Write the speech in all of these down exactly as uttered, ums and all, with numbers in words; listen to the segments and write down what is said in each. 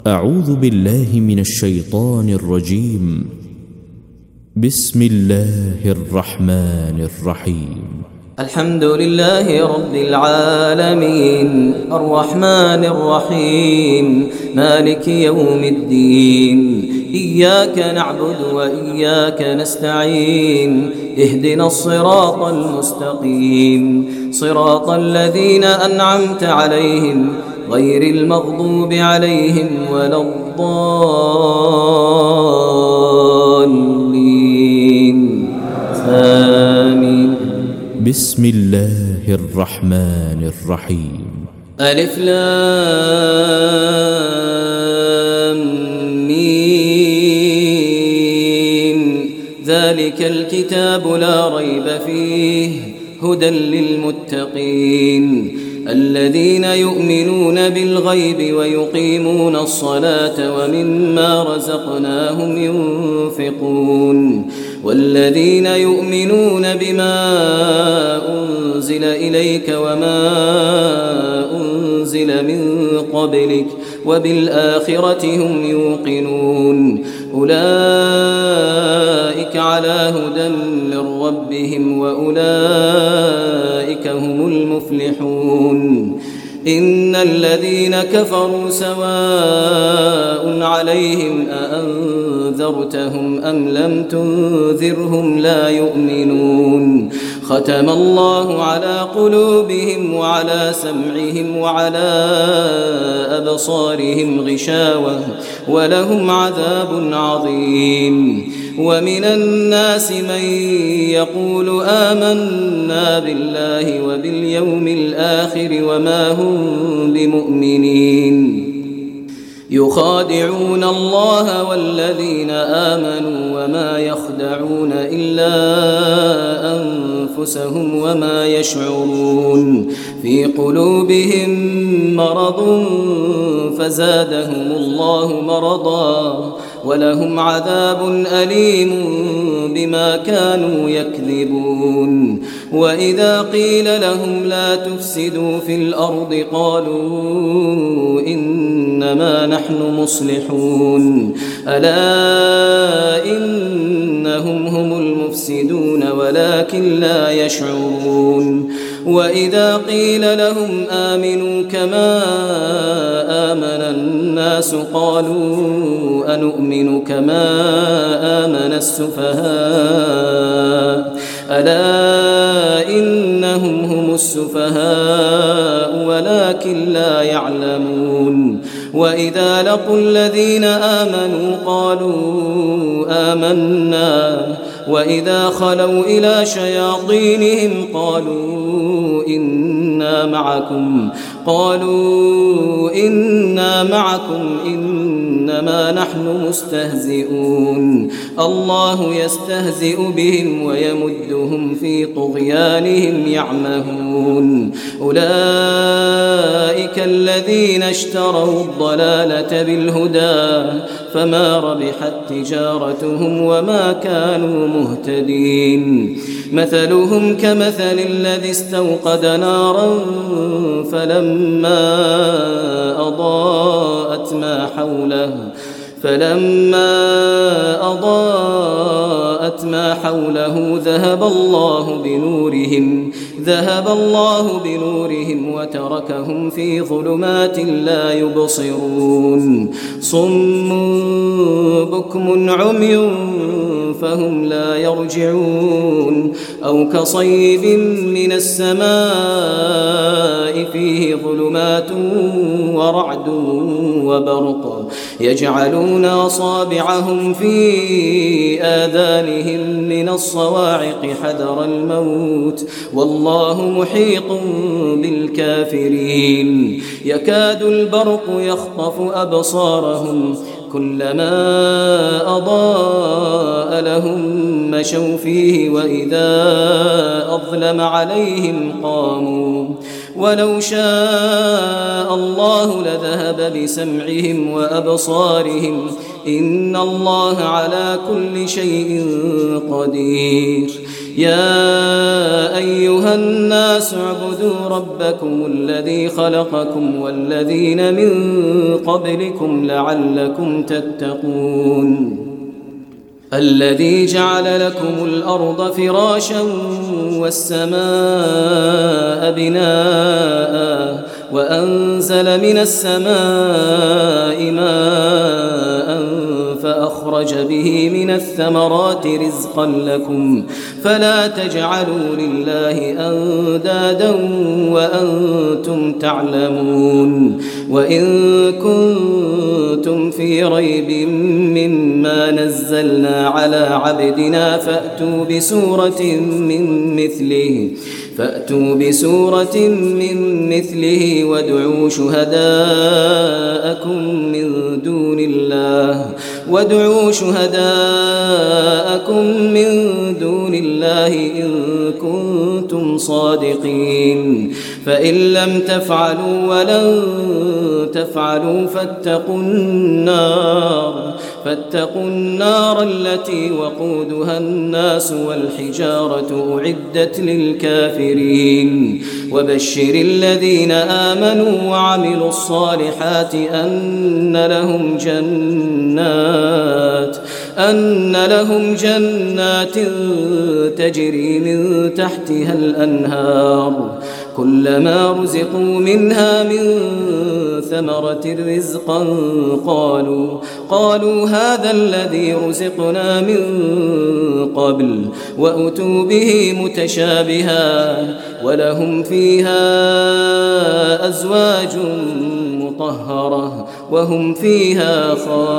أعوذ بالله من الشيطان الرجيم. بسم الله الرحمن الرحيم. الحمد لله رب العالمين الرحمن الرحيم مالك يوم الدين. إياك نعبد وإياك نستعين. اهدنا الصراط المستقيم صراط الذين أنعمت عليهم غير المغضوب عليهم ولا الضالين آمين. بسم الله الرحمن الرحيم. ألف لام ميم. ذلك الكتاب لا ريب فيه هدى للمتقين الذين يؤمنون بالغيب ويقيمون الصلاة ومما رزقناهم ينفقون والذين يؤمنون بما أنزل إليك وما أنزل من قبلك وبالآخرة هم يوقنون أولئك على هدى من ربهم وأولئك هم المفلحون. إن الذين كفروا سواء عليهم أأنذرتهم أم لم تنذرهم لا يؤمنون. ختم الله على قلوبهم وعلى سمعهم وعلى أبصارهم غشاوة ولهم عذاب عظيم. ومن الناس من يقول آمنا بالله وباليوم الآخر وما هم بمؤمنين يخادعون الله والذين آمنوا وما يخدعون إلا أنفسهم وما يشعرون. في قلوبهم مرض فزادهم الله مرضا ولهم عذاب أليم بما كانوا يكذبون. وإذا قيل لهم لا تفسدوا في الأرض قالوا إنما نحن مصلحون ألا إنهم هم المفسدون ولكن لا يشعرون. وإذا قيل لهم آمنوا كما آمن الناس قالوا أنؤمن كما آمن السفهاء ألا إنهم هم السفهاء ولكن لا يعلمون. وإذا لقوا الذين آمنوا قالوا آمنا وإذا خلوا إلى شياطينهم قالوا إنا معكم قالوا إنا معكم إنما نحن مستهزئون. الله يستهزئ بهم ويمدهم في طغيانهم يعمهون. أولئك الذين اشتروا الضلالة بالهدى فما ربحت تجارتهم وما كانوا مهتدين. مثلهم كمثل الذي استوقد نارا فلما أضاءت ما حوله فلما أضاءت ما حوله ذهب الله بنورهم ذهب الله بنورهم وتركهم في ظلمات لا يبصرون. صم بكم عمي فهم لا يرجعون. أو كصيب من السماء فيه ظلمات ورعد وبرق يجعلون أصابعهم في آذانهم من الصواعق حذر الموت والله محيط بالكافرين. يكاد البرق يخطف أبصارهم كلما أضاء لهم مشوا فيه وإذا أظلم عليهم قاموا ولو شاء الله لذهب بسمعهم وأبصارهم إن الله على كل شيء قدير. يا أيها الناس اعبدوا ربكم الذي خلقكم والذين من قبلكم لعلكم تتقون الذي جعل لكم الأرض فراشا والسماء بناء وأنزل من السماء ماء فأخرج به من الثمرات رزقا لكم فلا تجعلوا لله أندادا وأنتم تعلمون وإن كنتم في ريب مما نزلنا على عبدنا فأتوا بسورة من مثله فأتوا بسورة من مثله وادعوا شهداءكم من دون الله وادعوا شهداءكم من دون الله إن كنتم صادقين فإن لم تفعلوا ولن تفعلوا فاتقوا النار فاتقوا النار التي وقودها الناس والحجارة أعدت للكافرين وبشر الذين آمنوا وعملوا الصالحات أن لهم جنات أن لهم جنات تجري من تحتها الأنهار كلما رزقوا منها من ثمرة رزقا قالوا قالوا هذا الذي رزقنا من قبل وأتوا به متشابها ولهم فيها أزواج مطهرة وهم فيها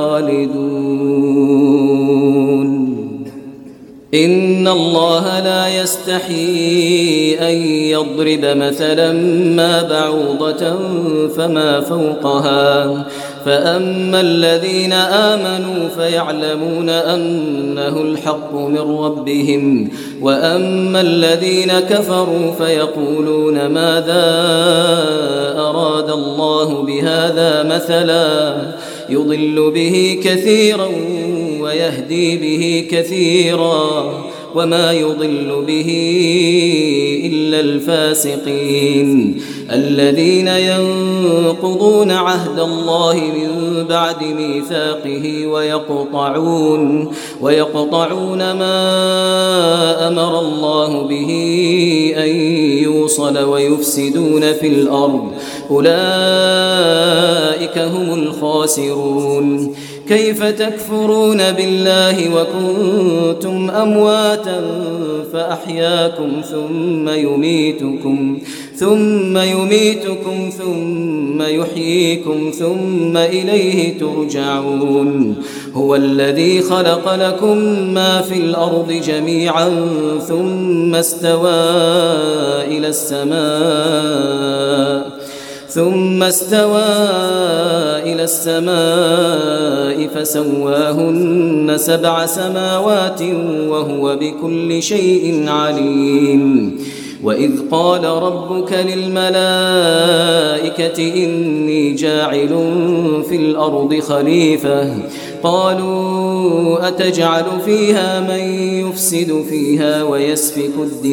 خالدون إن الله لا يستحيي أن يضرب مثلا ما بعوضة فما فوقها فأما الذين آمنوا فيعلمون أنه الحق من ربهم وأما الذين كفروا فيقولون ماذا أراد الله بهذا مثلا يضل به كثيرا ويهدي به كثيرا وما يضل به إلا الفاسقين الذين ينقضون عهد الله من بعد ميثاقه ويقطعون ويقطعون ما أمر الله به أن يوصل ويفسدون في الأرض أولئك هم الخاسرون كيف تكفرون بالله وكنتم أمواتا فأحياكم ثم يميتكم ثم يميتكم ثم يحييكم ثم إليه ترجعون هو الذي خلق لكم ما في الأرض جميعا ثم استوى إلى السماء ثم استوى إلى السماء فسواهن سبع سماوات وهو بكل شيء عليم وإذ قال ربك للملائكة إني جاعل في الأرض خليفة قالوا أتجعل فيها من يفسد فيها ويسفك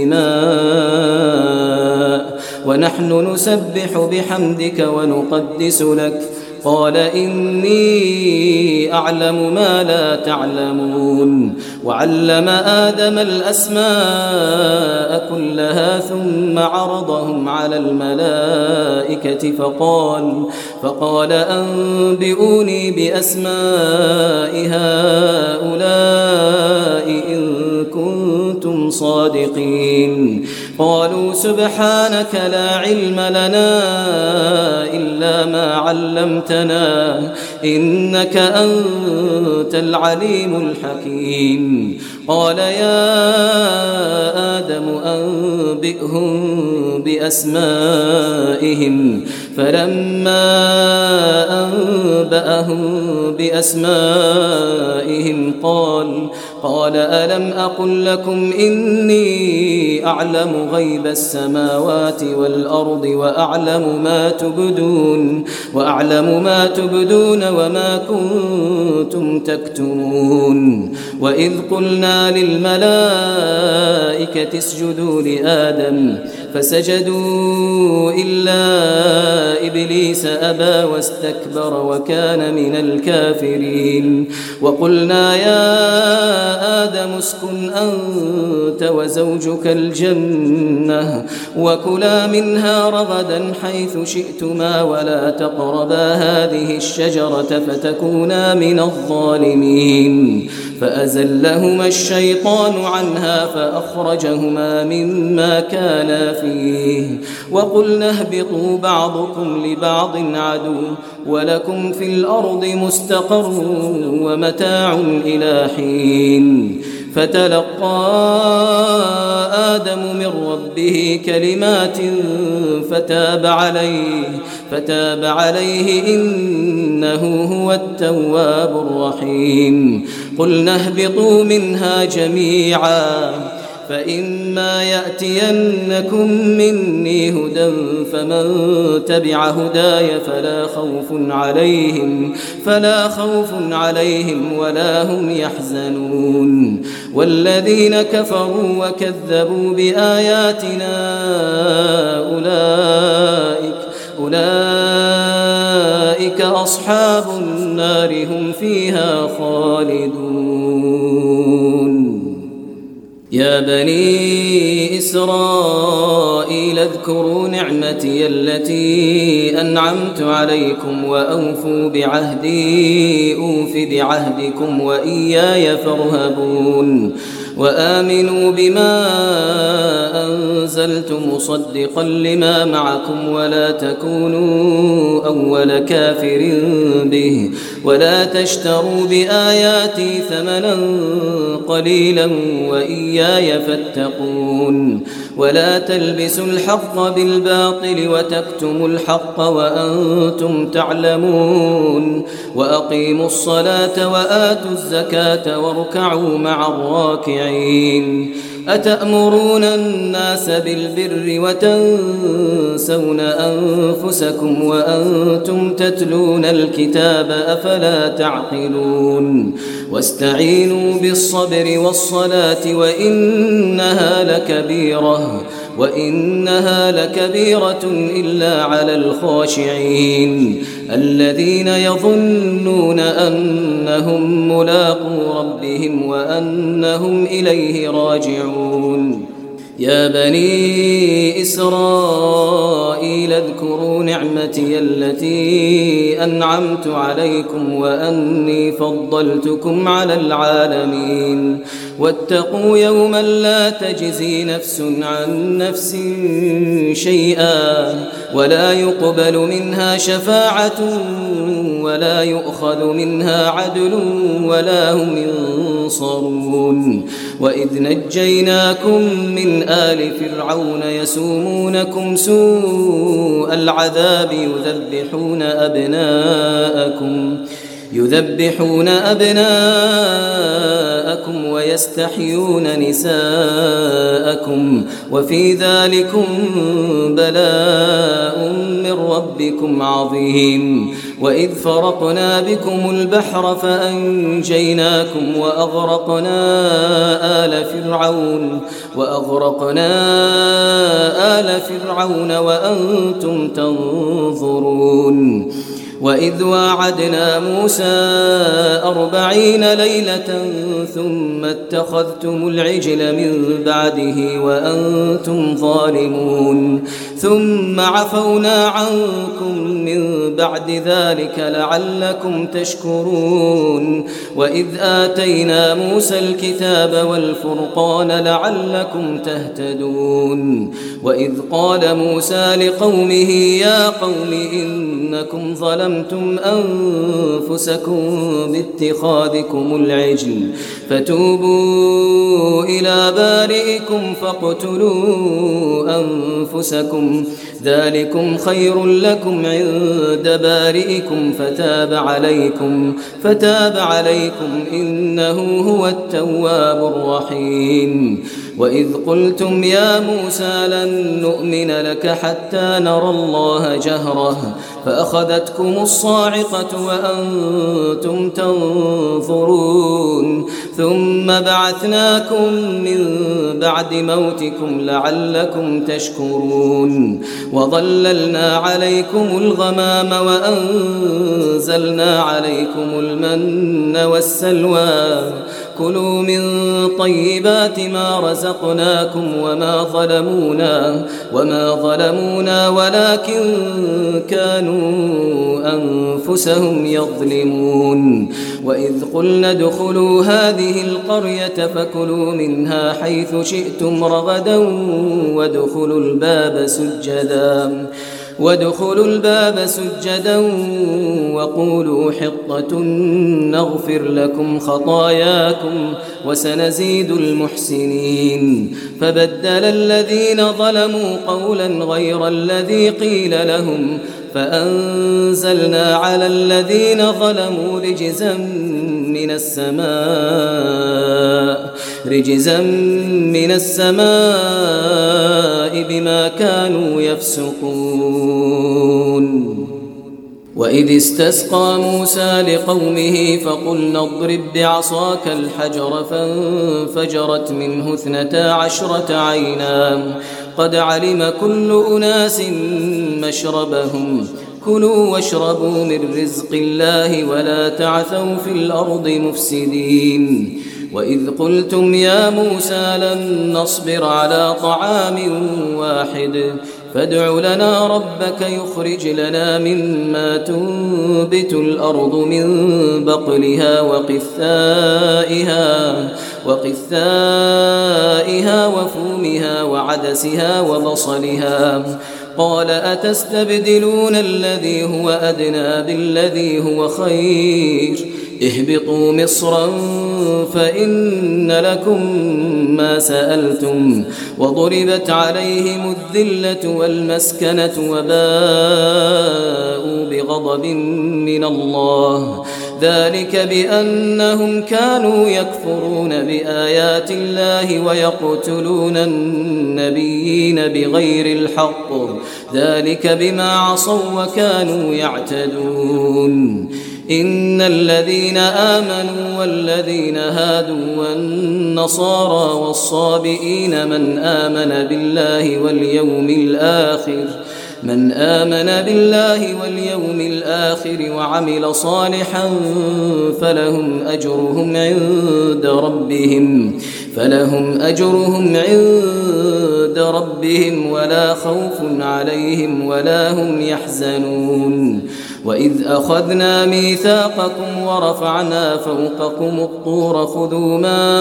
الدماء ونحن نسبح بحمدك ونقدس لك قال إني أعلم ما لا تعلمون وعلم آدم الأسماء كلها ثم عرضهم على الملائكة فقال فقال أنبئوني بأسماء هؤلاء إن كنتم صادقين قالوا سبحانك لا علم لنا إلا ما علمتنا إنك أنت العليم الحكيم قال يا آدم أنبئهم بأسمائهم فلما أنبأهم بأسمائهم قال قال ألم أقل لكم إني أعلم غيب السماوات والأرض وأعلم ما تبدون وأعلم ما تبدون وما كنتم تكتمون وإذ قلنا للملائكة اسجدوا لآدم فسجدوا إلا إبليس أبى واستكبر وكان من الكافرين وقلنا يا آدم اسكن أنت وزوجك الجنة وكلا منها رغدا حيث شئتما ولا تقربا هذه الشجرة فتكونا من الظالمين فأزلهما الشيطان عنها فأخرجهما مما كانا فيه وقلنا اهبطوا بعضكم لبعض عدو ولكم في الأرض مستقر ومتاع إلى حين فتلقى آدم من ربه كلمات فتاب عليه فتاب عليه إنه هو التواب الرحيم قلنا اهبطوا منها جميعا فإما يأتينكم مني هدى فمن تبع هداي فلا خوف عليهم فلا خوف عليهم ولا هم يحزنون والذين كفروا وكذبوا بآياتنا أولئك أولئك أصحاب النار هم فيها خالدون يا بني إسرائيل اذكروا نعمتي التي أنعمت عليكم وأوفوا بعهدي أوف بعهدكم وإياي فارهبون وآمنوا بما أنزلت مصدقا لما معكم ولا تكونوا أول كافر به ولا تشتروا بآياتي ثمنا قليلا وإياي فاتقون ولا تلبسوا الحق بالباطل وتكتموا الحق وأنتم تعلمون وأقيموا الصلاة وآتوا الزكاة واركعوا مع الراكعين أتأمرون الناس بالبر وتنسون أنفسكم وأنتم تتلون الكتاب أفلا تعقلون واستعينوا بالصبر والصلاة وإنها لكبيرة وإنها لكبيرة إلا على الخاشعين الذين يظنون أنهم ملاقو ربهم وأنهم إليه راجعون يا بني إسرائيل اذكروا نعمتي التي أنعمت عليكم وأني فضلتكم على العالمين واتقوا يوما لا تجزي نفس عن نفس شيئا ولا يقبل منها شفاعة ولا يؤخذ منها عدل ولا هم ينصرون وإذ نجيناكم من آل فرعون يسومونكم سوء العذاب يذبحون أبناءكم يذبحون أبناءكم ويستحيون نساءكم وفي ذلكم بلاء من ربكم عظيم وإذ فرقنا بكم البحر فأنجيناكم وأغرقنا آل فرعون وأغرقنا آل فرعون وأنتم تنظرون وإذ واعدنا موسى أربعين ليلة ثم اتخذتم العجل من بعده وأنتم ظالمون ثم عفونا عنكم من بعد ذلك لعلكم تشكرون وإذ آتينا موسى الكتاب والفرقان لعلكم تهتدون وإذ قال موسى لقومه يا قوم إن إنكم ظلمتم أنفسكم باتخاذكم العجل فتوبوا إلى بارئكم فاقتلوا أنفسكم ذلكم خير لكم عند بارئكم فتاب عليكم فتاب عليكم إنه هو التواب الرحيم. وإذ قلتم يا موسى لن نؤمن لك حتى نرى الله جهرة فأخذتكم الصاعقة وأنتم تنظرون ثم بعثناكم من بعد موتكم لعلكم تشكرون وظللنا عليكم الغمام وأنزلنا عليكم المن والسلوى كلوا من طيبات ما رزقناكم وما ظلمونا وما ظلمونا ولكن كانوا أنفسهم يظلمون. وإذ قلنا ادخلوا هذه القرية فكلوا منها حيث شئتم رغدا وادخلوا الباب سجدا وادخلوا الباب سجدا وقولوا حطة نغفر لكم خطاياكم وسنزيد المحسنين. فبدل الذين ظلموا قولا غير الذي قيل لهم فأنزلنا على الذين ظلموا رجزا من السماء رجزا من السماء بما كانوا يفسقون. وإذ استسقى موسى لقومه فقلنا اضرب بعصاك الحجر فانفجرت منه اثنتا عشرة عينا قد علم كل أناس مشربهم كلوا واشربوا من رزق الله ولا تعثوا في الأرض مفسدين. وإذ قلتم يا موسى لن نصبر على طعام واحد فادع لنا ربك يخرج لنا مما تنبت الأرض من بقلها وقثائها وقثائها وفومها وعدسها وبصلها قال أتستبدلون الذي هو أدنى بالذي هو خير اهبطوا مصرا فإن لكم ما سألتم وضربت عليهم الذلة والمسكنة وباءوا بغضب من الله ذلك بأنهم كانوا يكفرون بآيات الله ويقتلون النبيين بغير الحق ذلك بما عصوا وكانوا يعتدون. إن الذين آمنوا والذين هادوا والنصارى والصابئين من آمن بالله واليوم الآخر من آمن بالله واليوم الآخر وعمل صالحا فلهم أجرهم عند ربهم فلهم أجرهم عند ربهم ولا خوف عليهم ولا هم يحزنون. وإذ أخذنا ميثاقكم ورفعنا فوقكم الطور خذوا ما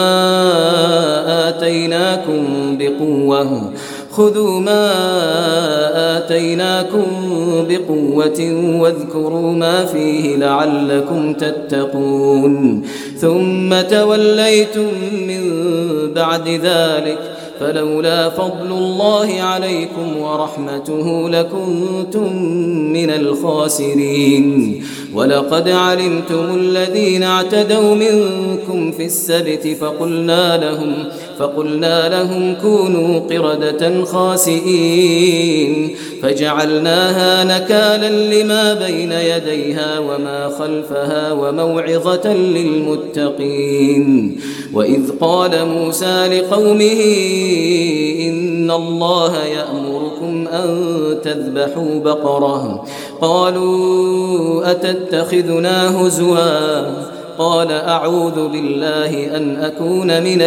آتيناكم بقوة خذوا ما آتيناكم بقوة واذكروا ما فيه لعلكم تتقون ثم توليتم من بعد ذلك فلولا فضل الله عليكم ورحمته لكنتم من الخاسرين. ولقد علمتم الذين اعتدوا منكم في السبت فقلنا لهم فقلنا لهم كونوا قردة خاسئين فجعلناها نكالا لما بين يديها وما خلفها وموعظة للمتقين. وإذ قال موسى لقومه إن الله يأمركم أن تذبحوا بقرة قالوا أتتخذنا هزوا قال أعوذ بالله أن أكون من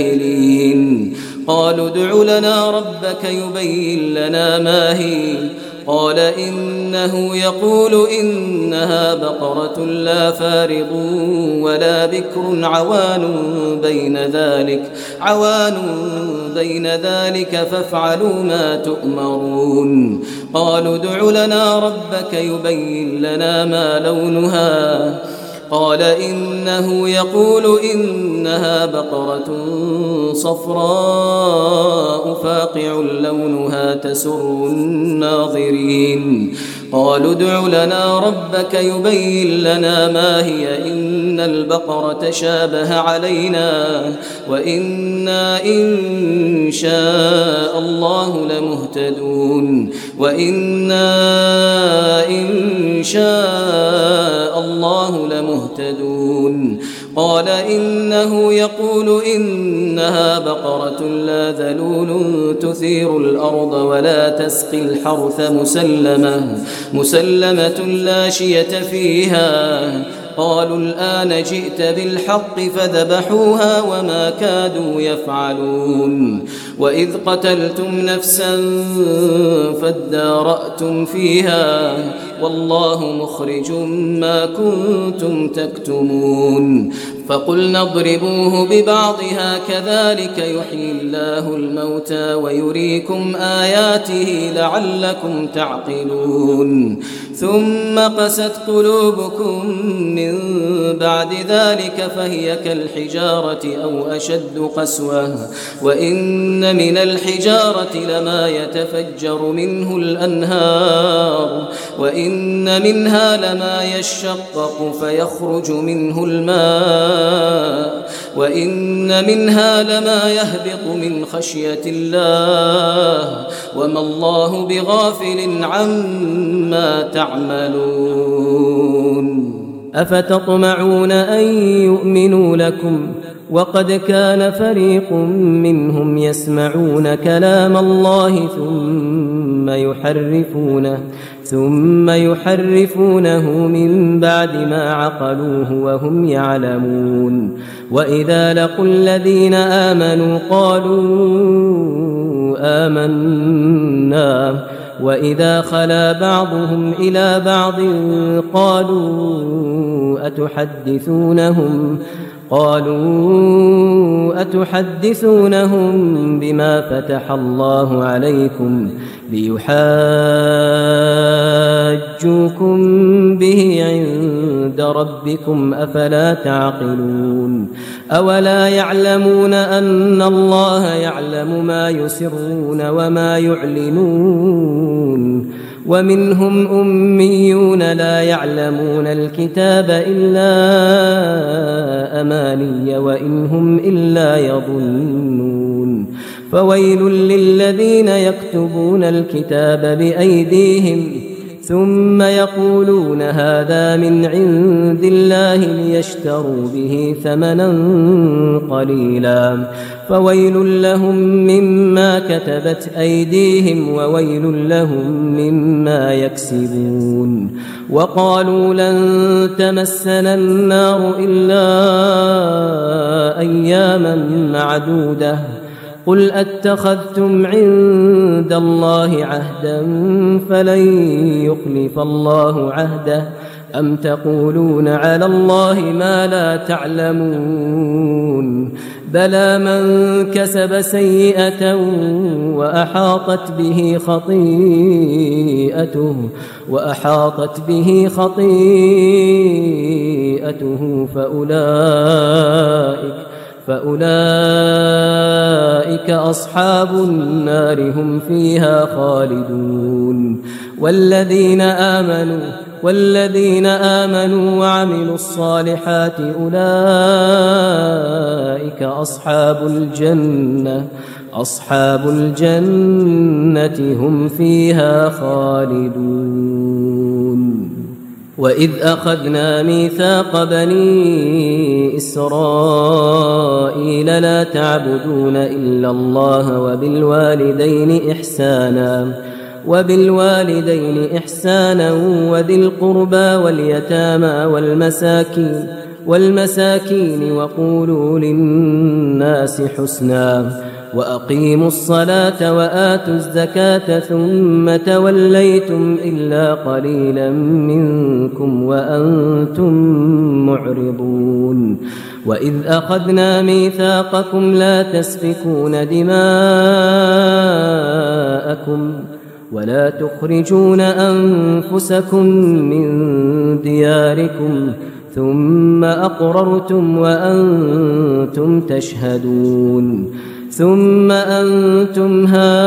الجاهلين. قالوا ادع لنا ربك يبين لنا ما هي قال إنه يقول إنها بقرة لا فارض ولا بكر عوان بين ذلك عوان بين ذلك فافعلوا ما تؤمرون قالوا ادع لنا ربك يبين لنا ما لونها قال إنه يقول إنها بقرة صفراء فاقع لونها تسر الناظرين قالوا ادع لنا ربك يبين لنا ما هي إن البقرة شابه علينا وإنا إن شاء الله لمهتدون وإنا إن شاء الله لمهتدون قال إنه يقول إنها بقرة لا ذلول تثير الأرض ولا تسقي الحرث مسلمة مسلمة لا شية فيها قالوا الآن جئت بالحق فذبحوها وما كادوا يفعلون وإذ قتلتم نفسا فادارأتم فيها والله مخرج ما كنتم تكتمون فقلنا اضربوه ببعضها كذلك يحيي الله الموتى ويريكم آياته لعلكم تعقلون ثم قست قلوبكم من بعد ذلك فهي كالحجارة أو أشد قسوة وإن من الحجارة لما يتفجر منه الأنهار وإن منها لما يشقق فيخرج منه الماء وإن منها لما يهبط من خشية الله وما الله بغافل عما تعملون أفتطمعون أن يؤمنوا لكم وقد كان فريق منهم يسمعون كلام الله ثم يحرفونه ثم يحرفونه من بعد ما عقلوه وهم يعلمون وإذا لقوا الذين آمنوا قالوا آمنا وإذا خلا بعضهم إلى بعض قالوا أتحدثونهم قالوا أتحدثونهم بما فتح الله عليكم ليحاجوكم به عند ربكم أفلا تعقلون أولا يعلمون أن الله يعلم ما يسرون وما يعلنون ومنهم أميون لا يعلمون الكتاب إلا أماني وإن هم إلا يظنون فويل للذين يكتبون الكتاب بأيديهم ثم يقولون هذا من عند الله ليشتروا به ثمنا قليلا فويل لهم مما كتبت أيديهم وويل لهم مما يكسبون وقالوا لن تمسنا النار إلا أياما معدودة قل أتخذتم عند الله عهدا فلن يخلف الله عهده أم تقولون على الله ما لا تعلمون بلى من كسب سيئة وأحاطت به خطيئته وأحاطت به خطيئته فأولئك فأولئك أصحاب النار هم فيها خالدون والذين آمنوا والذين آمنوا وعملوا الصالحات أولئك أصحاب الجنة أصحاب الجنة هم فيها خالدون وإذ أخذنا ميثاق بني إسرائيل لا تعبدون إلا الله وبالوالدين إحسانا وبالوالدين إحسانا وذي القربى واليتامى والمساكين والمساكين وقولوا للناس حسنا وأقيموا الصلاة وآتوا الزكاة ثم توليتم إلا قليلا منكم وأنتم معرضون وإذ أخذنا ميثاقكم لا تسفكون دماءكم ولا تخرجون أنفسكم من دياركم ثم أقررتم وأنتم تشهدون ثم أنتم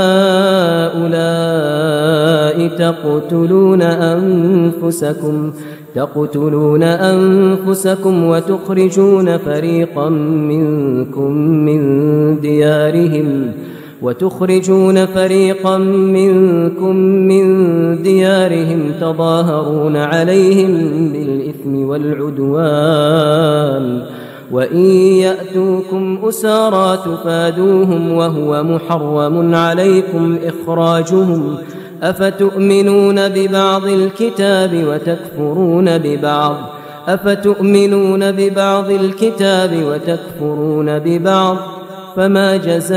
هؤلاء تقتلون أنفسكم تقتلون أنفسكم وتخرجون فريقا منكم من ديارهم وتخرجون فريقا منكم من ديارهم تظاهرون عليهم بالإثم والعدوان وإن يأتوكم أسارى تفادوهم وهو محرم عليكم إخراجهم أفتؤمنون ببعض الكتاب وتكفرون ببعض أفتؤمنون ببعض الكتاب وتكفرون ببعض فما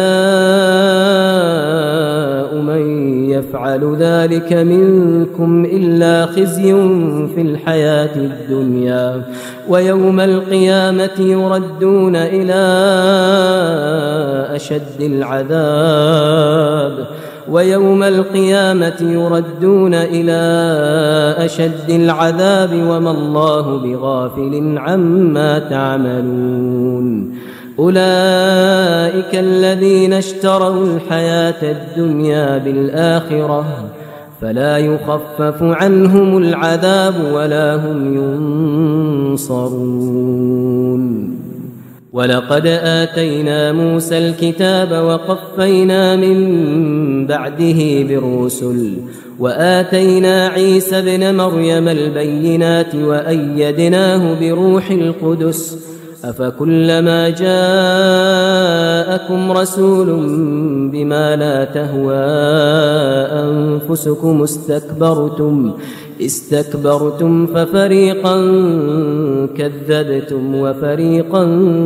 جزاء من يفعل ذلك منكم إلا خزي في الحياة الدنيا ويوم القيامة يردون إلى أشد العذاب ويوم القيامة يردون إلى أشد العذاب وما الله بغافل عما تعملون أولئك الذين اشتروا الحياة الدنيا بالآخرة فلا يخفف عنهم العذاب ولا هم ينصرون ولقد آتينا موسى الكتاب وقفينا من بعده بالرسل وآتينا عيسى ابن مريم البينات وأيدناه بروح القدس أفكلما جاءكم رسول بما لا تهوى أنفسكم استكبرتم استكبرتم ففريقا كذبتم وفريقا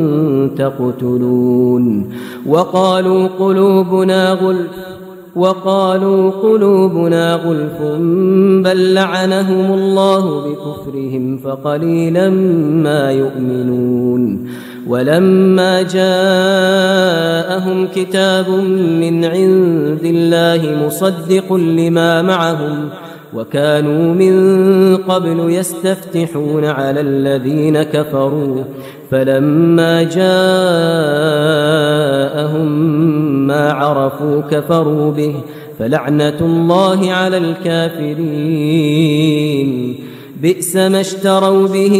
تقتلون وقالوا قلوبنا غلف وقالوا قلوبنا غلف بل لعنهم الله بكفرهم فقليلا ما يؤمنون ولما جاءهم كتاب من عند الله مصدق لما معهم وكانوا من قبل يستفتحون على الذين كفروا فلما جاءهم ما عرفوا كفروا به فلعنة الله على الكافرين بئس ما اشتروا به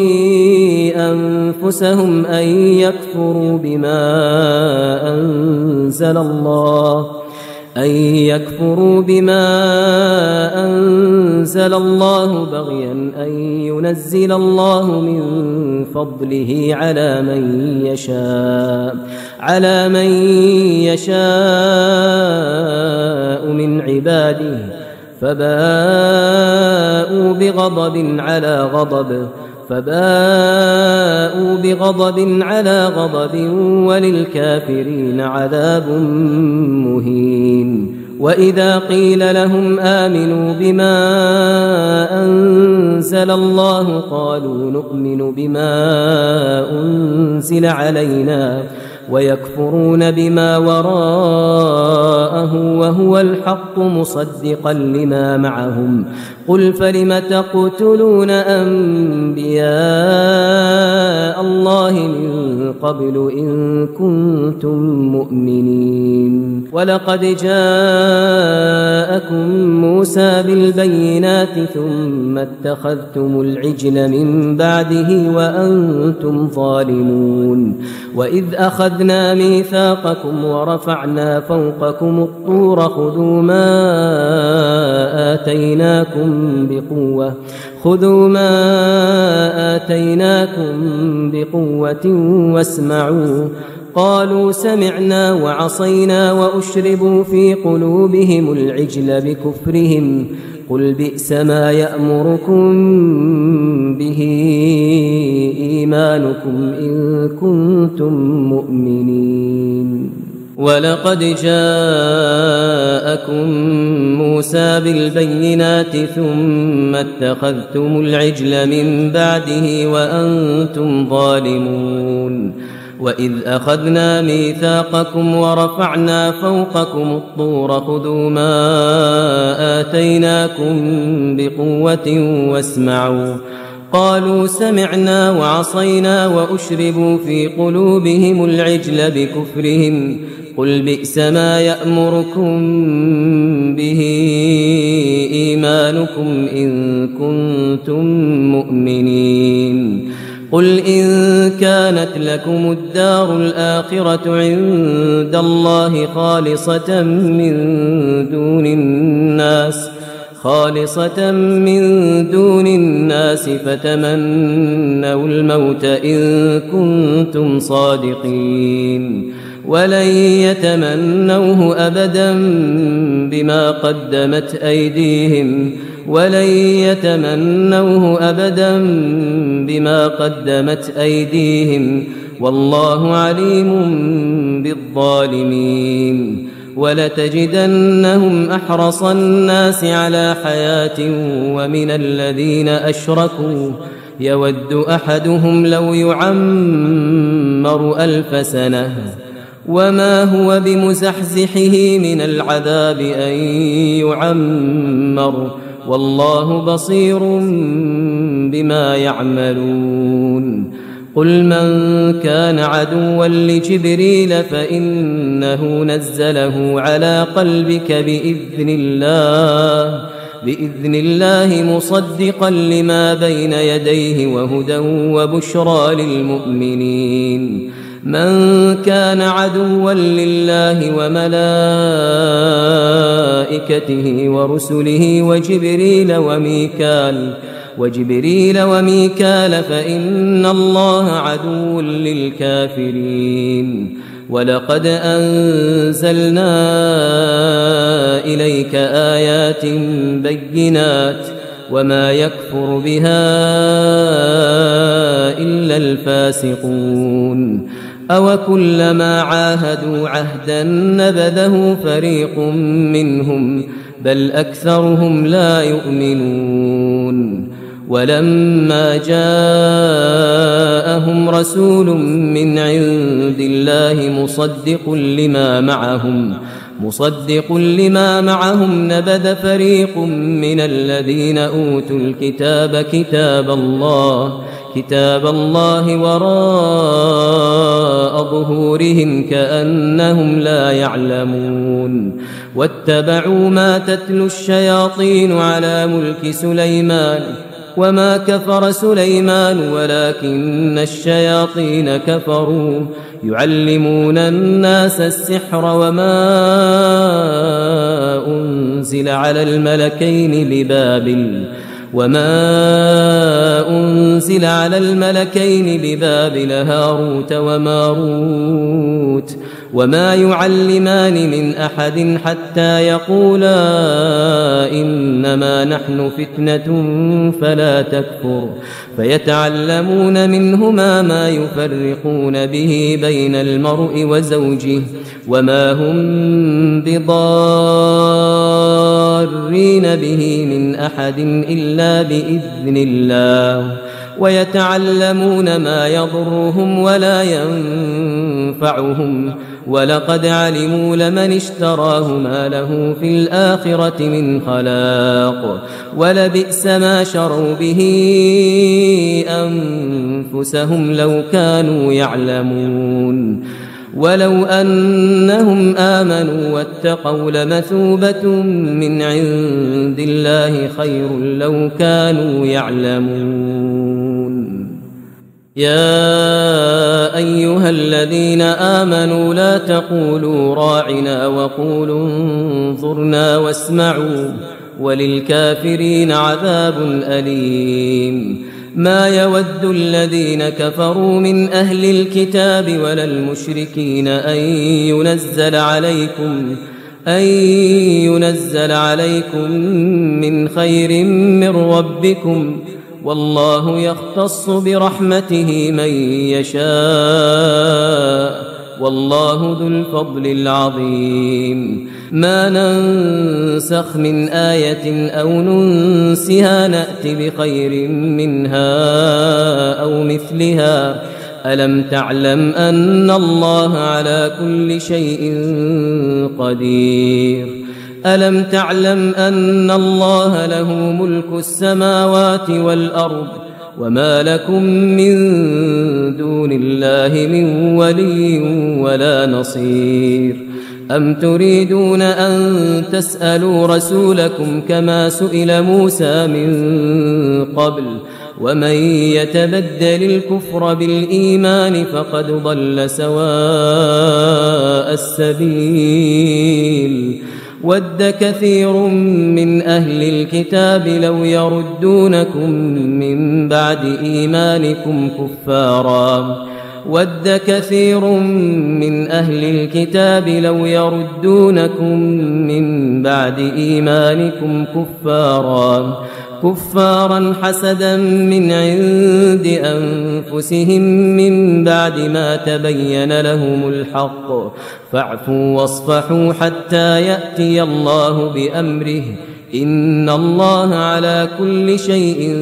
أنفسهم أن يكفروا بما أنزل الله أن يكفروا بما أنزل الله بغيا أن ينزل الله من فضله على من يشاء على من يشاء من عباده فباءوا بغضب على غضب فباءوا بغضب على غضب وللكافرين عذاب مهين وإذا قيل لهم آمنوا بما أنزل الله قالوا نؤمن بما أنزل علينا ويكفرون بما وراءه وهو الحق مصدقا لما معهم قل فلم تقتلون أنبياء الله من قبل إن كنتم مؤمنين ولقد جاءكم موسى بالبينات ثم اتخذتم العجل من بعده وأنتم ظالمون وإذ أخذنا ميثاقكم ورفعنا فوقكم الطور خذوا ما آتيناكم بقوة خذوا ما آتيناكم بقوة واسمعوا قالوا سمعنا وعصينا وأشربوا في قلوبهم العجل بكفرهم قل بئس ما يأمركم به إيمانكم إن كنتم مؤمنين ولقد جاءكم موسى بالبينات ثم اتخذتم العجل من بعده وأنتم ظالمون وإذ أخذنا ميثاقكم ورفعنا فوقكم الطور خذوا ما آتيناكم بقوة واسمعوا قالوا سمعنا وعصينا وأشربوا في قلوبهم العجل بكفرهم قل بئس ما يأمركم به إيمانكم إن كنتم مؤمنين قل إن كانت لكم الدار الآخرة عند الله خالصة من دون الناس خالصة من دون الناس فتمنوا الموت إن كنتم صادقين ولن يتمنوه أبدا بما قدمت أيديهم ولن يتمنوه أبدا بما قدمت أيديهم والله عليم بالظالمين ولتجدنهم أحرص الناس على حياة ومن الذين أشركوا يود أحدهم لو يعمر ألف سنة وما هو بمزحزحه من العذاب أن يعمر والله بصير بما يعملون قل من كان عدوا لجبريل فإنه نزله على قلبك بإذن الله بإذن الله مصدقا لما بين يديه وهدى وبشرى للمؤمنين من كان عدوا لله وملائكته ورسله وجبريل وميكال وجبريل وميكال فإن الله عدو للكافرين ولقد أنزلنا إليك آيات بينات وما يكفر بها إلا الفاسقون أوكلما عاهدوا عهدا نبذه فريق منهم بل أكثرهم لا يؤمنون ولما جاءهم رسول من عند الله مصدق لما معهم مصدق لما معهم نبذ فريق من الذين أوتوا الكتاب كتاب الله كتاب الله وراء ظهورهم كأنهم لا يعلمون واتبعوا ما تتلو الشياطين على ملك سليمان وما كفر سليمان ولكن الشياطين كفروا يعلمون الناس السحر وما أنزل على الملكين ببابل وما أنزل على الملكين ببابل هاروت وماروت وما يعلمان من أحد حتى يقولا إنما نحن فتنة فلا تكفر فيتعلمون منهما ما يفرقون به بين المرء وزوجه وما هم بضارين به من أحد إلا بإذن الله ويتعلمون ما يضرهم ولا ينفعهم ولقد علموا لمن اشتراه ما له في الآخرة من خلاق ولبئس ما شروا به أنفسهم لو كانوا يعلمون ولو أنهم آمنوا واتقوا لمثوبة من عند الله خير لو كانوا يعلمون يا أيها الذين آمنوا لا تقولوا راعنا وقولوا انظرنا واسمعوا وللكافرين عذاب أليم ما يود الذين كفروا من أهل الكتاب ولا المشركين أن ينزل عليكم أن ينزل عليكم من خير من ربكم والله يختص برحمته من يشاء والله ذو الفضل العظيم. ما ننسخ من آية أو ننسها نأت بخير منها أو مثلها. ألم تعلم أن الله على كل شيء قدير؟ ألم تعلم أن الله له ملك السماوات والأرض وما لكم من دون الله من ولي ولا نصير؟ أم تريدون أن تسألوا رسولكم كما سئل موسى من قبل؟ ومن يتبدل الكفر بالإيمان فقد ضل سواء السبيل. ود كثير من أهل الكتاب لو يردونكم من بعد إيمانكم كفارا ود كثير من أهل الكتاب لو يردونكم من بعد إيمانكم كفارا كفارا حسدا من عند أنفسهم من بعد ما تبين لهم الحق فاعفوا واصفحوا حتى يأتي الله بأمره إن الله على كل شيء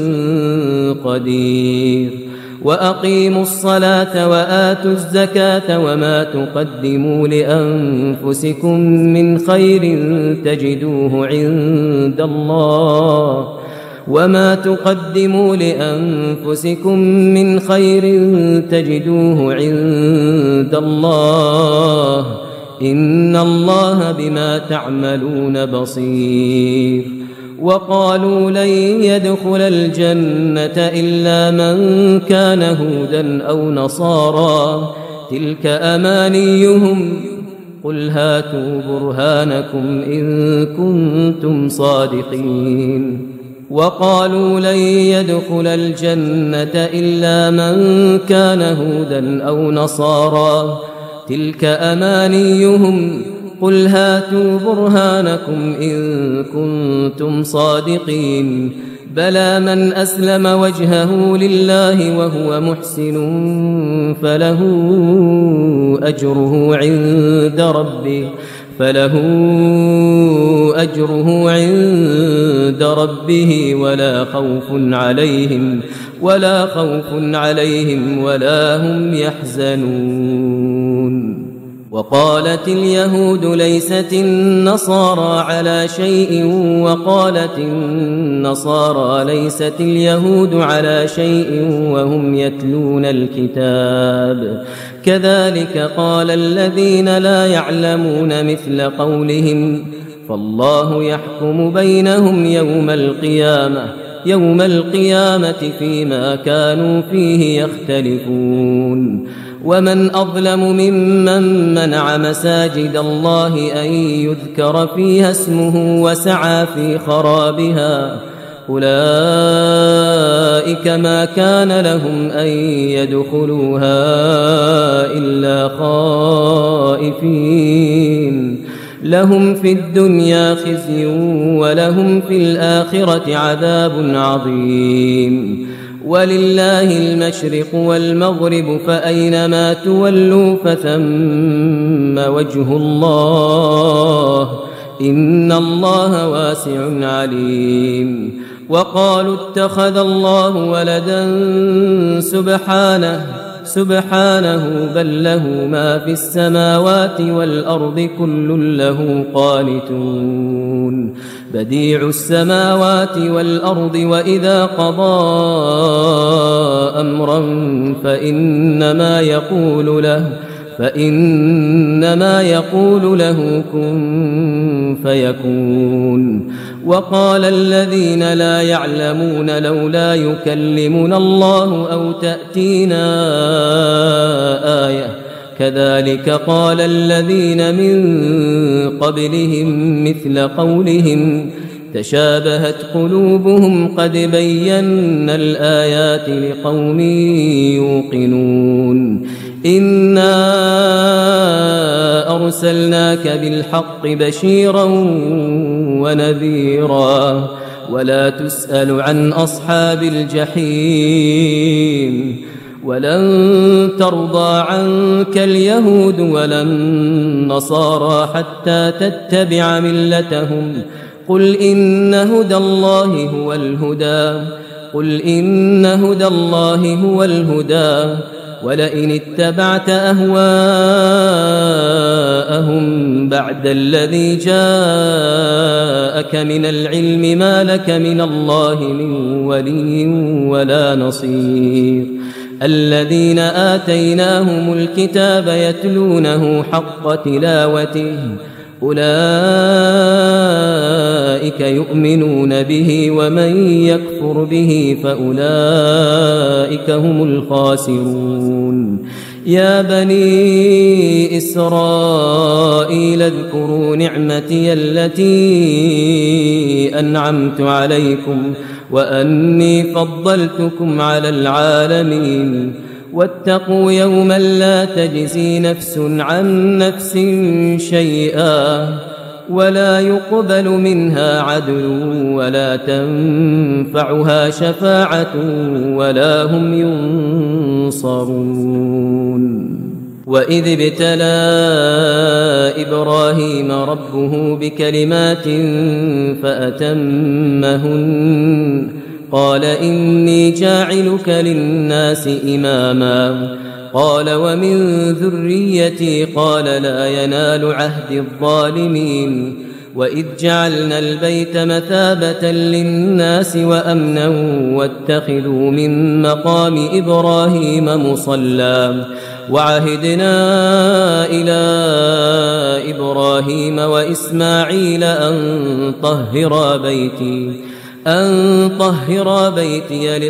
قدير. وأقيموا الصلاة وآتوا الزكاة وما تقدموا لأنفسكم من خير تجدوه عند الله وما تقدموا لأنفسكم من خير تجدوه عند الله إن الله بما تعملون بصير. وقالوا لن يدخل الجنة إلا من كان هودا أو نصارى تلك أمانيهم قل هاتوا برهانكم إن كنتم صادقين. وقالوا لن يدخل الجنة إلا من كان هودا أو نصارى تلك أمانيهم قل هاتوا برهانكم إن كنتم صادقين. بلى من أسلم وجهه لله وهو محسن فله أجره عند ربه فله أجره عند ربه ولا خوف عليهم ولا خوف عليهم ولا هم يحزنون. وقالت اليهود ليست النصارى على شيء وقالت النصارى ليست اليهود على شيء وهم يتلون الكتاب كذلك قال الذين لا يعلمون مثل قولهم فالله يحكم بينهم يوم القيامة يوم القيامة فيما كانوا فيه يختلفون. ومن أظلم ممن منع مساجد الله أن يذكر فيها اسمه وسعى في خرابها أولئك ما كان لهم أن يدخلوها إلا خائفين لهم في الدنيا خزي ولهم في الآخرة عذاب عظيم. ولله المشرق والمغرب فأينما تولوا فثم وجه الله إن الله واسع عليم. وقالوا اتخذ الله ولدا سبحانه سبحانه بل له ما في السماوات والأرض كل له قانتون بديع السماوات والأرض وإذا قضى أمرا فإنما يقول له فإنما يقول له كن فيكون. وقال الذين لا يعلمون لولا يكلمنا الله أو تأتينا آية كذلك قال الذين من قبلهم مثل قولهم تشابهت قلوبهم قد بينا الآيات لقوم يوقنون. إنا أرسلناك بالحق بشيرا ونذيرا ولا تسأل عن أصحاب الجحيم. ولن ترضى عنك اليهود ولا النصارى حتى تتبع ملتهم قل إن هدى الله هو الهدى قل إن هدى الله هو الهدى ولئن اتبعت أهواءهم بعد الذي جاءك من العلم ما لك من الله من ولي ولا نصير الذين آتيناهم الكتاب يتلونه حق تلاوته أولئك يؤمنون به ومن يكفر به فأولئك هم الخاسرون يا بني إسرائيل اذكروا نعمتي التي أنعمت عليكم وأني فضلتكم على العالمين واتقوا يوما لا تجزي نفس عن نفس شيئا ولا يقبل منها عدل ولا تنفعها شفاعة ولا هم ينصرون وإذ ابتلى إبراهيم ربه بكلمات فأتمهن قال إني جاعلك للناس إماما قال ومن ذريتي قال لا ينال عهد الظالمين وإذ جعلنا البيت مثابة للناس وأمنا واتخذوا من مقام إبراهيم مصلى وعهدنا إلى إبراهيم وإسماعيل أن طهرا بيتي أن طهر بيتي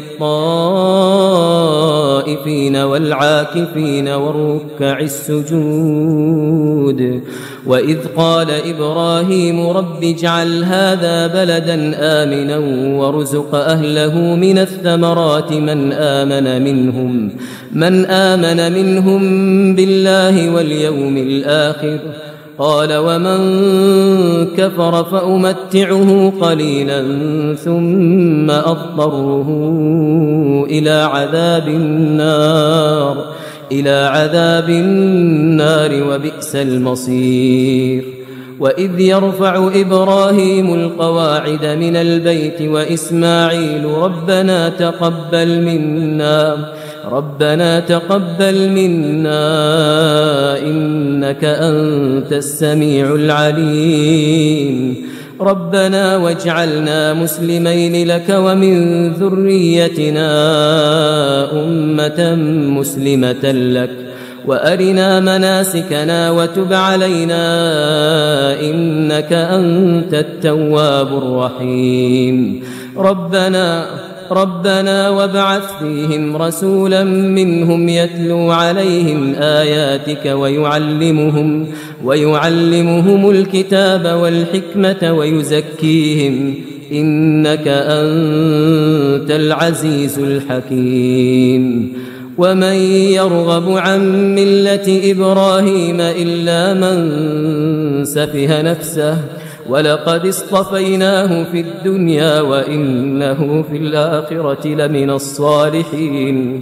للطائفين والعاكفين والركع السجود وإذ قال إبراهيم رب اجعل هذا بلدا آمنا وارزق أهله من الثمرات من آمن منهم من آمن منهم بالله واليوم الآخر قال ومن كفر فأمتعه قليلا ثم أضطره إلى عذاب النار إلى عذاب النار وبئس المصير وإذ يرفع إبراهيم القواعد من البيت وإسماعيل ربنا تقبل منا ربنا تقبل منا إنك أنت السميع العليم ربنا واجعلنا مسلمين لك ومن ذريتنا أمة مسلمة لك وأرنا مناسكنا وتب علينا إنك أنت التواب الرحيم ربنا ربنا وابعث فيهم رسولا منهم يتلو عليهم آياتك ويعلمهم ويعلمهم الكتاب والحكمة ويزكيهم إنك أنت العزيز الحكيم ومن يرغب عن ملة إبراهيم إلا من سفه نفسه ولقد اصطفيناه في الدنيا وإنه في الآخرة لمن الصالحين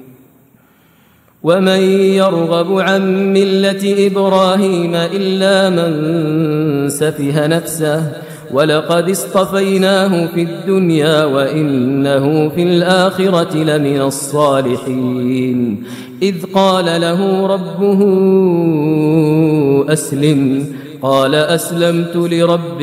ومن يرغب عن ملة إبراهيم إلا من سفه نفسه ولقد اصطفيناه في الدنيا وإنه في الآخرة لمن الصالحين إذ قال له ربه أسلم قال أسلمت لرب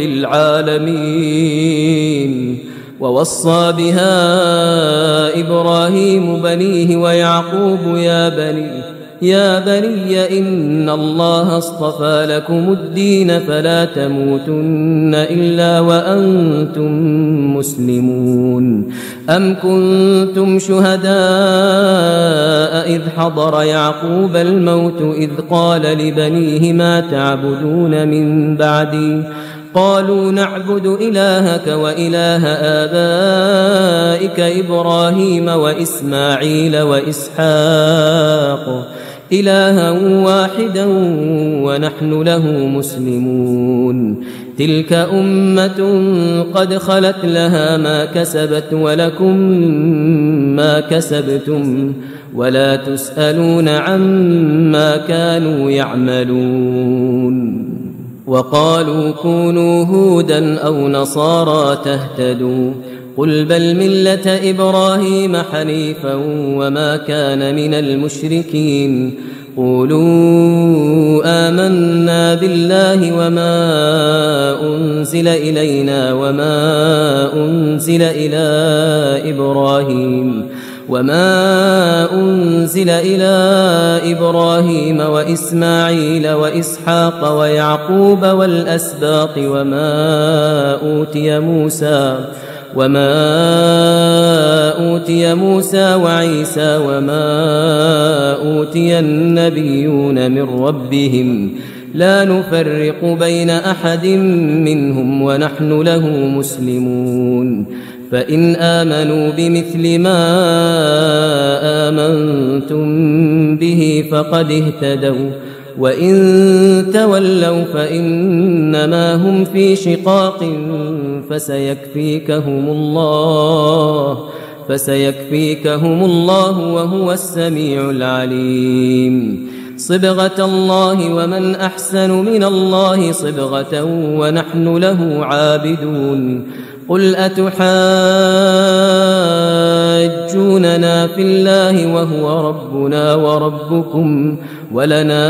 العالمين ووصى بها إبراهيم بنيه ويعقوب يا بني يا بني إن الله اصطفى لكم الدين فلا تموتن إلا وأنتم مسلمون أم كنتم شهداء إذ حضر يعقوب الموت إذ قال لبنيه ما تعبدون من بعدي قالوا نعبد إلهك وإله آبائك إبراهيم وإسماعيل وإسحاق إلها واحدا ونحن له مسلمون تلك أمة قد خلت لها ما كسبت ولكم ما كسبتم ولا تسألون عما كانوا يعملون وقالوا كونوا هودا أو نصارى تهتدوا قل بل ملة إبراهيم حنيفا وما كان من المشركين قولوا آمنا بالله وما أنزل إلينا وما أنزل إلى إبراهيم وما أنزل إلى إبراهيم وإسماعيل وإسحاق ويعقوب والأسباط وما أوتي موسى وما أوتي موسى وعيسى وما أوتي النبيون من ربهم لا نفرق بين أحد منهم ونحن له مسلمون فإن آمنوا بمثل ما آمنتم به فقد اهتدوا وإن تولوا فإنما هم في شقاق فسيكفيكهم الله فسيكفيكهم الله وهو السميع العليم صبغة الله ومن أحسن من الله صبغة ونحن له عابدون قل أتحاجوننا في الله وهو ربنا وربكم ولنا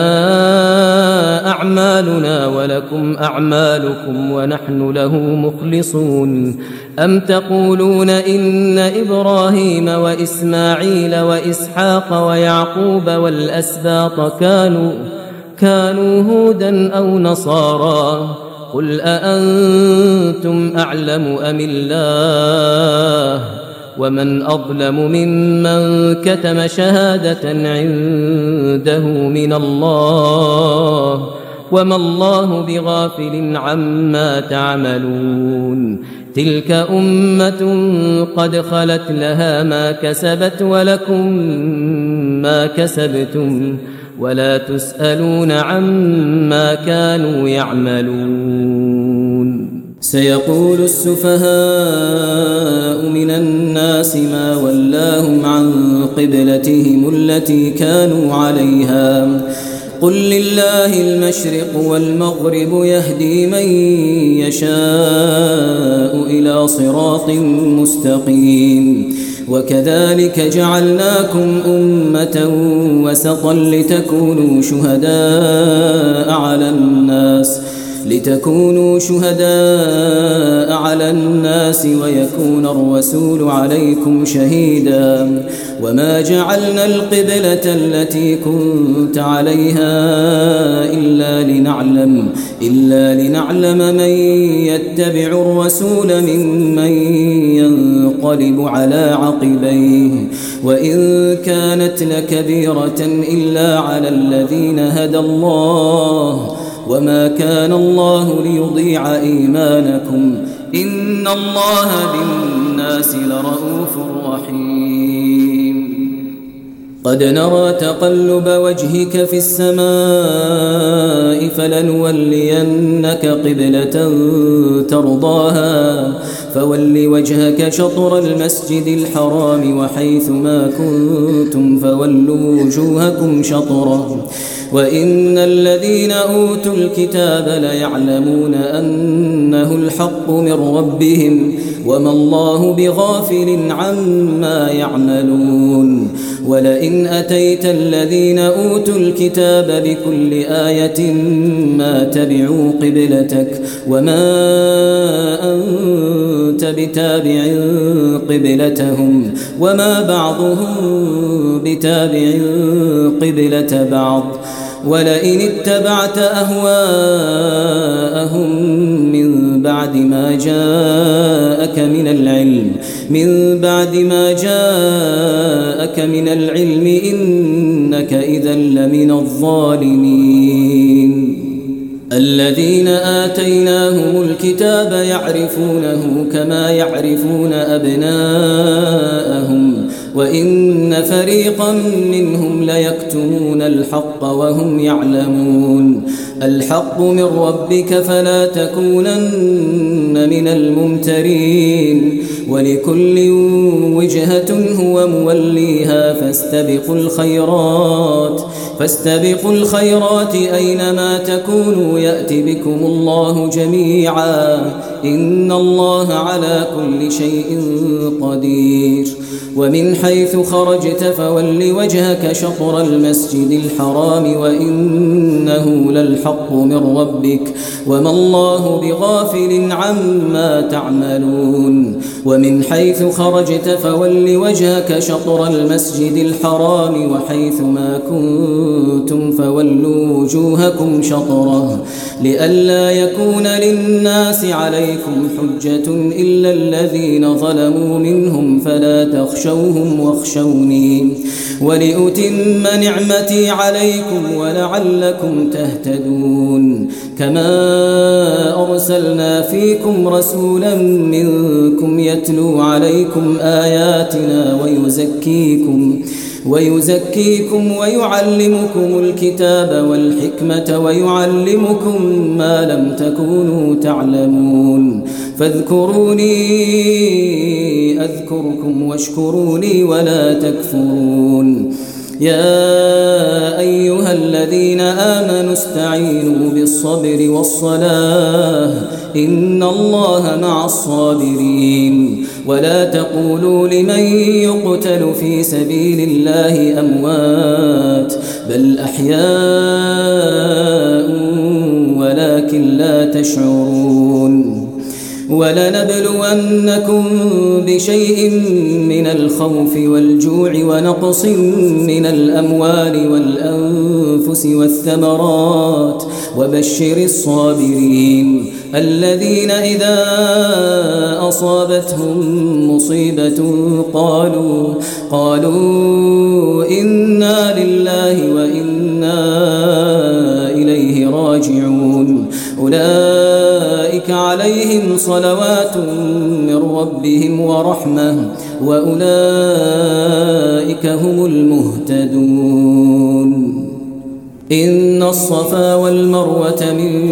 أعمالنا ولكم أعمالكم ونحن له مخلصون أم تقولون إن إبراهيم وإسماعيل وإسحاق ويعقوب والأسباط كانوا كانوا هودا أو نصارى قل أأنتم أعلم أم الله ومن أظلم ممن كتم شهادة عنده من الله وما الله بغافل عما تعملون تلك أمة قد خلت لها ما كسبت ولكم ما كسبتم ولا تسألون عما كانوا يعملون سيقول السفهاء من الناس ما ولاهم عن قبلتهم التي كانوا عليها قل لله المشرق والمغرب يهدي من يشاء إلى صراط مستقيم وكذلك جعلناكم أمة وسطا لتكونوا شهداء على الناس لتكونوا شهداء على الناس ويكون الرسول عليكم شهيدا وما جعلنا القبلة التي كنت عليها إلا لنعلم إلا لنعلم من يتبع الرسول ممن ينقلب على عقبيه وإن كانت لكبيرة إلا على الذين هدى الله وما كان الله ليضيع إيمانكم إن الله بالناس لرؤوف رحيم قد نرى تقلب وجهك في السماء فلنولينك قبلة ترضاها فول وجهك شطر المسجد الحرام وحيث ما كنتم فولوا وجوهكم شطره وإن الذين أوتوا الكتاب ليعلمون أنه الحق من ربهم وما الله بغافل عما يعملون ولئن أتيت الذين أوتوا الكتاب بكل آية ما تبعوا قبلتك وما أنت بتابع قبلتهم وما بعضهم بتابع قبلة بعض ولئن اتبعت أهواءهم من بعد ما جاءك من العلم من بعد ما جاءك من العلم إنك إذا لمن الظالمين الذين آتيناهم الكتاب يعرفونه كما يعرفون أبناءهم وإن فريقا منهم ليكتمون الحق وهم يعلمون الحق من ربك فلا تكونن من الممترين ولكل وجهة هو موليها فاستبقوا الخيرات فاستبقوا الخيرات أينما تكونوا يأت بكم الله جميعا إن الله على كل شيء قدير ومن حيث خرجت فول وجهك شطر المسجد الحرام وإنه للحق من ربك وما الله بغافل عما تعملون ومن حيث خرجت فول وجهك شطر المسجد الحرام وحيث ما كنتم فولوا وجوهكم شطره لئلا يكون للناس عليكم حجة إلا الذين ظلموا منهم فلا تخشوهم واخشوني ولأتم نعمتي عليكم ولعلكم تهتدون كما أرسلنا فيكم رسولا منكم يتلو عليكم آياتنا ويزكيكم ويزكيكم ويعلمكم الكتاب والحكمة ويعلمكم ما لم تكونوا تعلمون فاذكروني أذكركم واشكروا لي ولا تكفرون يا أيها الذين آمنوا استعينوا بالصبر والصلاة إن الله مع الصابرين ولا تقولوا لمن يقتل في سبيل الله أموات بل أحياء ولكن لا تشعرون ولنبلونكم بشيء من الخوف والجوع ونقص من الأموال والأنفس والثمرات وبشر الصابرين الذين إذا أصابتهم مصيبة قالوا قالوا إنا لله وإنا إليه راجعون أولئك عليهم صلوات من ربهم ورحمة وأولئك هم المهتدون إن الصفا والمروة من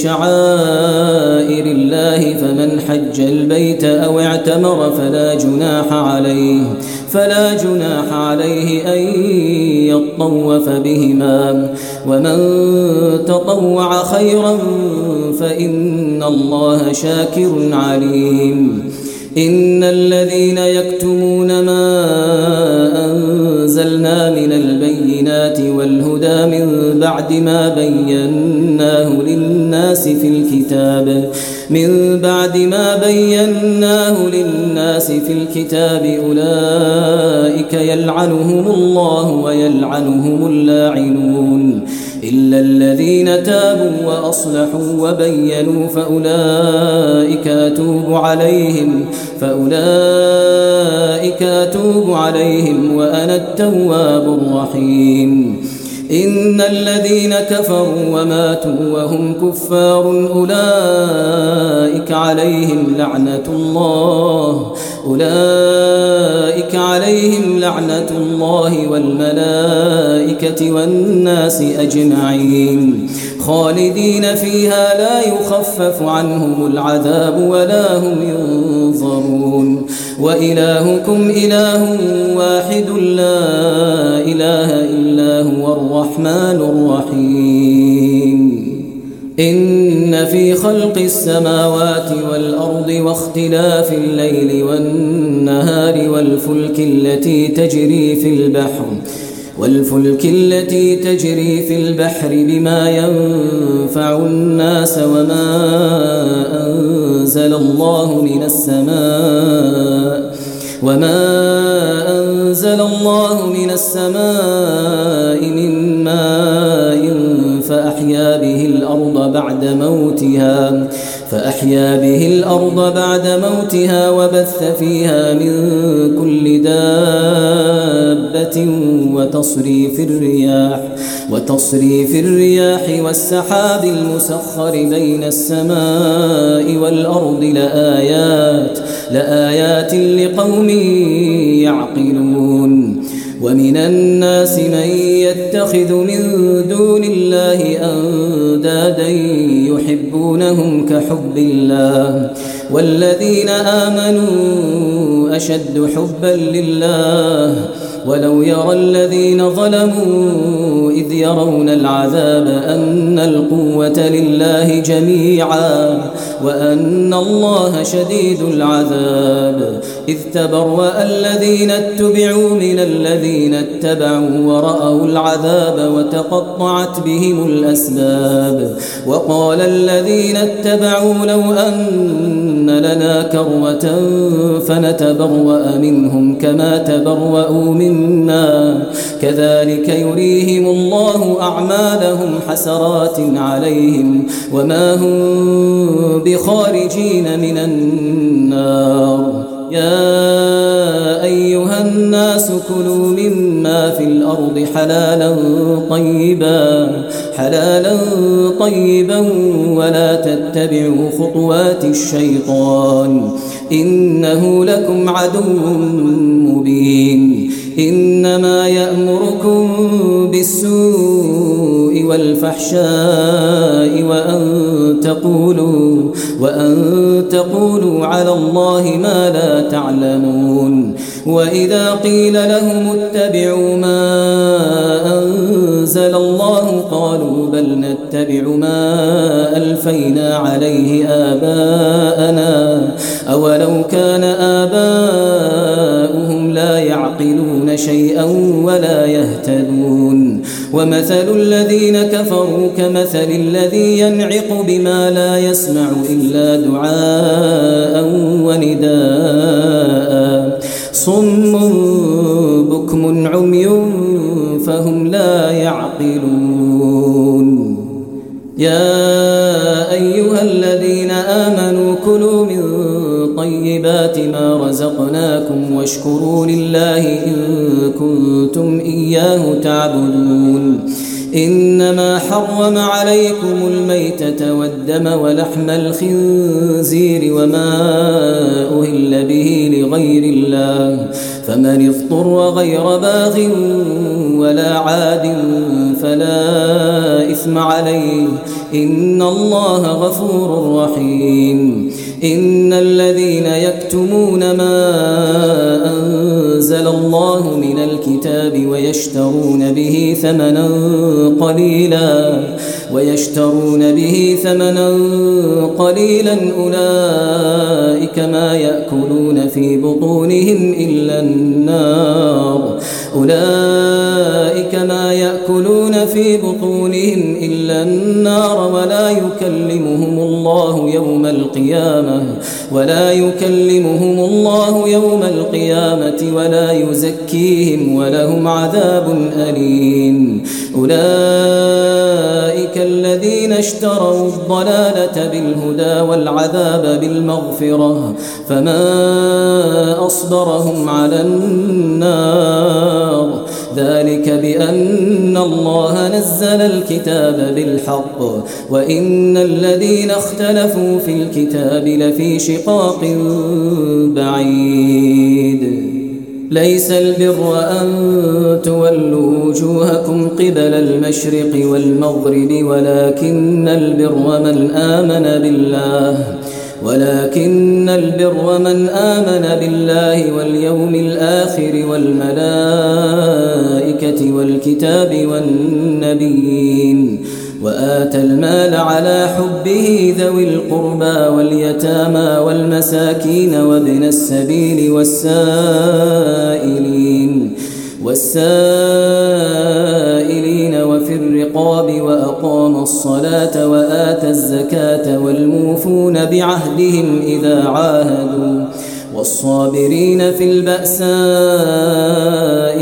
شعائر الله فمن حج البيت أو اعتمر فلا جناح عليه فلا جناح عليه أن يطوف بهما ومن تطوع خيرا فإن الله شاكر عليم إن الذين يكتمون ما أنزلنا من البينات والهدى من بعد ما بيناه للناس في الكتاب من بعد ما بيناه للناس في الكتاب أولئك يلعنهم الله ويلعنهم اللاعنون إلا الذين تابوا وأصلحوا وبينوا فأولئك أتوب عليهم فأولئك أتوب عليهم وأنا التواب الرحيم إن الذين كفروا وماتوا وهم كفار أولئك عليهم لعنة الله أولئك عليهم لعنة الله والملائكة والناس أجمعين خالدين فيها لا يخفف عنهم العذاب ولا هم ينظرون وإلهكم إله واحد لا إله إلا هو الرحمن الرحيم إن في خلق السماوات والأرض واختلاف الليل والنهار والفلك التي تجري في البحر والفلك التي تجري في البحر بما ينفع الناس وما أنزل الله من السماء وما أنزل الله من السماء من ماء فأحيا به الأرض بعد موتها فأحيا به الأرض بعد موتها وبث فيها من كل دابة وتصريف الرياح وتصريف الرياح والسحاب المسخر بين السماء والأرض لآيات لآيات لقوم يعقلون ومن الناس من يتخذ من دون الله أندادا يحبونهم كحب الله والذين آمنوا أشد حبا لله ولو يرى الذين ظلموا إذ يرون العذاب أن القوة لله جميعا وأن الله شديد العذاب إذ تبرأ الذين اتبعوا من الذين اتبعوا ورأوا العذاب وتقطعت بهم الأسباب وقال الذين اتبعوا لو أن لنا كرة فنتبرأ منهم كما تبرأوا منا كذلك يريهم الله أعمالهم حسرات عليهم وما هم بخارجين من النار يا أيها الناس كلوا مما في الأرض حلالا طيبا حلالا طيبا ولا تتبعوا خطوات الشيطان إنه لكم عدو مبين إنما يأمركم بالسوء والفحشاء وأن تقولوا وأن تقولوا على الله ما لا تعلمون وإذا قيل لهم اتبعوا ما أنزل الله قالوا بل نتبع ما ألفينا عليه آباءنا أولو كان آباؤهم لا يعقلون شيئا ولا يهتدون ومثل الذين كفروا كمثل الذي ينعق بما لا يسمع إلا دعاء ونداء صم بكم عمي فهم لا يعقلون يا أيها الذين آمنوا كلوا من طيبات ما رزقناكم واشكروا لله إن كنتم إياه تعبدون إنما حرم عليكم الميتة والدم ولحم الخنزير وما أهل به لغير الله فمن اضطر غير باغ ولا عاد فلا إثم عليه إن الله غفور رحيم إن الذين يكتمون ما أنزل الله من الكتاب ويشترون به ثمنا قليلا ويشترون به ثمنا قليلا أولئك ما يأكلون في بطونهم إلا النار أولئك ما يأكلون في بطونهم إلا النار ولا يكلمهم الله يوم القيامة ولا يكلمهم الله يوم القيامة ولا يزكيهم ولهم عذاب أليم أولئك الذين اشتروا الضلالة بالهدى والعذاب بالمغفرة فما أصبرهم على النار ذلك بأن الله نزل الكتاب بالحق وإن الذين اختلفوا في الكتاب لفي شقاق بعيد ليس البر أن تولوا وجوهكم قبل المشرق والمغرب ولكن البر من آمن بالله ولكن البر من آمن بالله واليوم الآخر والملائكة والكتاب والنبيين وآتى المال على حبه ذوي القربى واليتامى والمساكين وابن السبيل والسائلين والسائلين وفي الرقاب وأقام الصلاة وآتى الزكاة والموفون بعهدهم إذا عاهدوا والصابرين في البأساء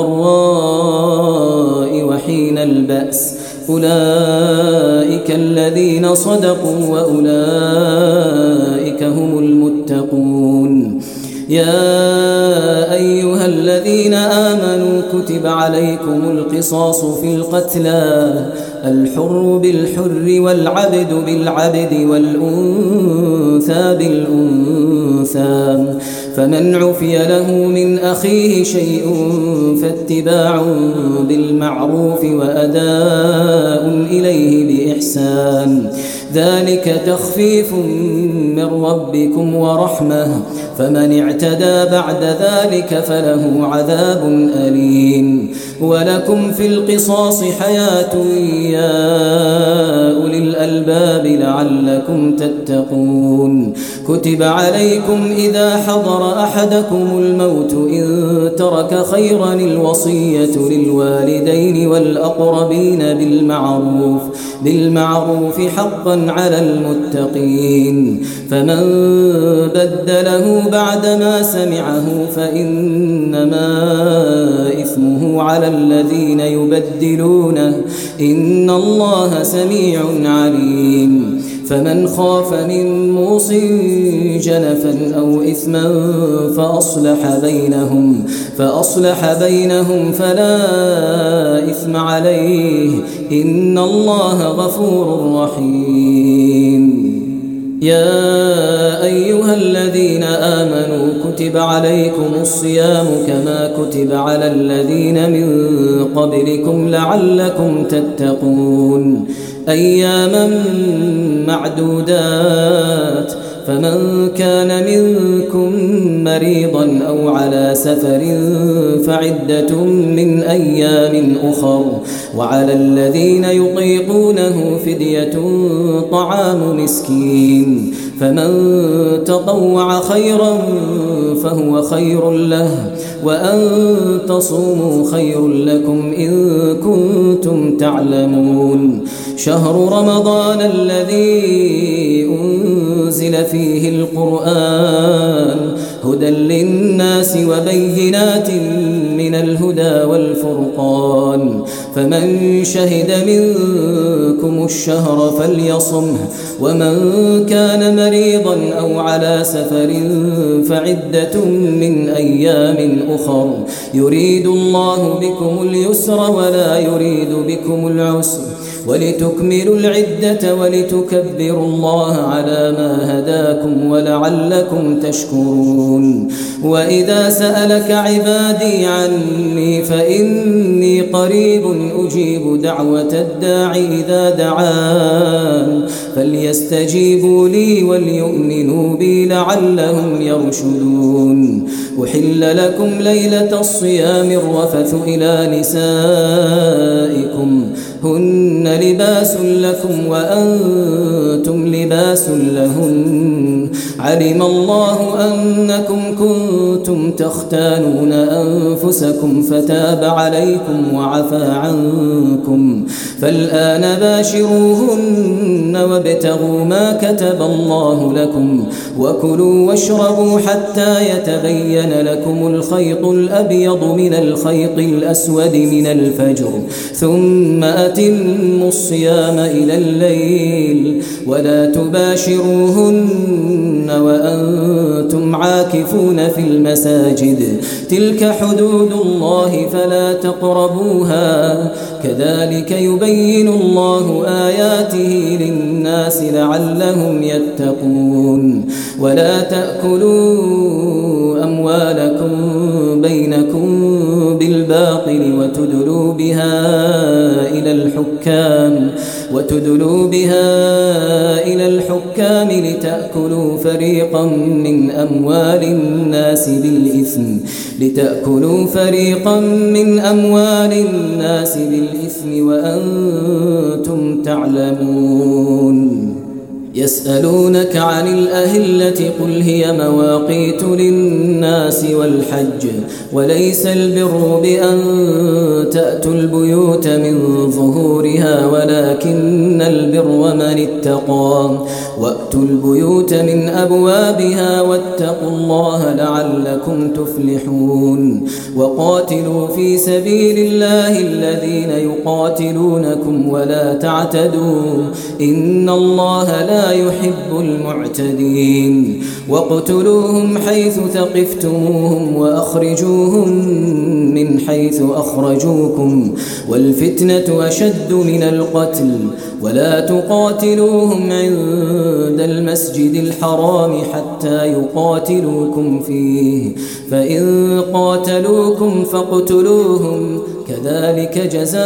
والضراء وحين البأس أولئك الذين صدقوا وأولئك هم المتقون يا أيها الذين آمنوا كتب عليكم القصاص في القتلى الحر بالحر والعبد بالعبد والأنثى بالأنثى فمن عفي له من أخيه شيء فاتباع بالمعروف وأداء إليه بإحسان ذلك تخفيف من ربكم ورحمة فمن اعتدى بعد ذلك فله عذاب أليم ولكم في القصاص حياة يا أولي الألباب لعلكم تتقون كتب عليكم إذا حضر أحدكم الموت إن ترك خيرا الوصية للوالدين والأقربين بالمعروف بالمعروف حقا على المتقين فمن بدله بعدما سمعه فإنما إثمه على الذين يبدلونه إن الله سميع عليم فمن خاف من موص جنفا أو إثما فأصلح بينهم فأصلح بينهم فلا إثم عليه إن الله غفور رحيم يا أيها الذين آمنوا كتب عليكم الصيام كما كتب على الذين من قبلكم لعلكم تتقون أياما معدودات فمن كان منكم مريضا أو على سفر فعدة من أيام أخر وعلى الذين يطيقونه فدية طعام مسكين فمن تطوع خيرا فهو خير له وأن تصوموا خير لكم إن كنتم تعلمون شهر رمضان الذي أنزل فيه القرآن هدى للناس وبينات من الهدى والفرقان فمن شهد منكم الشهر فليصمه ومن كان مريضا أو على سفر فعدة من أيام أخر يريد الله بكم اليسر ولا يريد بكم العسر ولتكملوا العدة ولتكبروا الله على ما هداكم ولعلكم تشكرون وإذا سألك عبادي عني فإني قريب أجيب دعوة الداع إذا دعان فليستجيبوا لي وليؤمنوا بي لعلهم يرشدون أحل لكم ليلة الصيام الرفث إلى نسائكم هن لباس لكم وأنتم لباس لهن علم الله أنكم كنتم تختانون أنفسكم فتاب عليكم وعفى عنكم فالآن باشروهن وابتغوا ما كتب الله لكم وكلوا واشربوا حتى يتبين لكم الخيط الأبيض من الخيط الأسود من الفجر ثم أتموا الصيام إلى الليل ولا تباشروهن وأنتم عاكفون في المساجد تلك حدود الله فلا تقربوها كذلك يبين الله آياته للناس لعلهم يتقون ولا تأكلوا أموالكم بينكم بالباطل وتدلوا بها إلى الحكام وتدلوا بها إلى الحكام لتأكلوا فريقا من أموال الناس بالإثم لتأكلوا فريقا من أموال الناس بالإثم وأنتم تعلمون يسألونك عن الأهلة قل هي مواقيت للناس والحج وليس البر بأن تأتوا البيوت من ظهورها ولكن البر من اتقى وأتوا البيوت من أبوابها واتقوا الله لعلكم تفلحون وقاتلوا في سبيل الله الذين يقاتلونكم ولا تعتدوا إن الله لا لا يحب المعتدين واقتلوهم حيث ثقفتموهم وأخرجوهم من حيث أخرجوكم والفتنة أشد من القتل ولا تقاتلوهم عند المسجد الحرام حتى يقاتلوكم فيه فإن قاتلوكم فاقتلوهم كذلك جزاء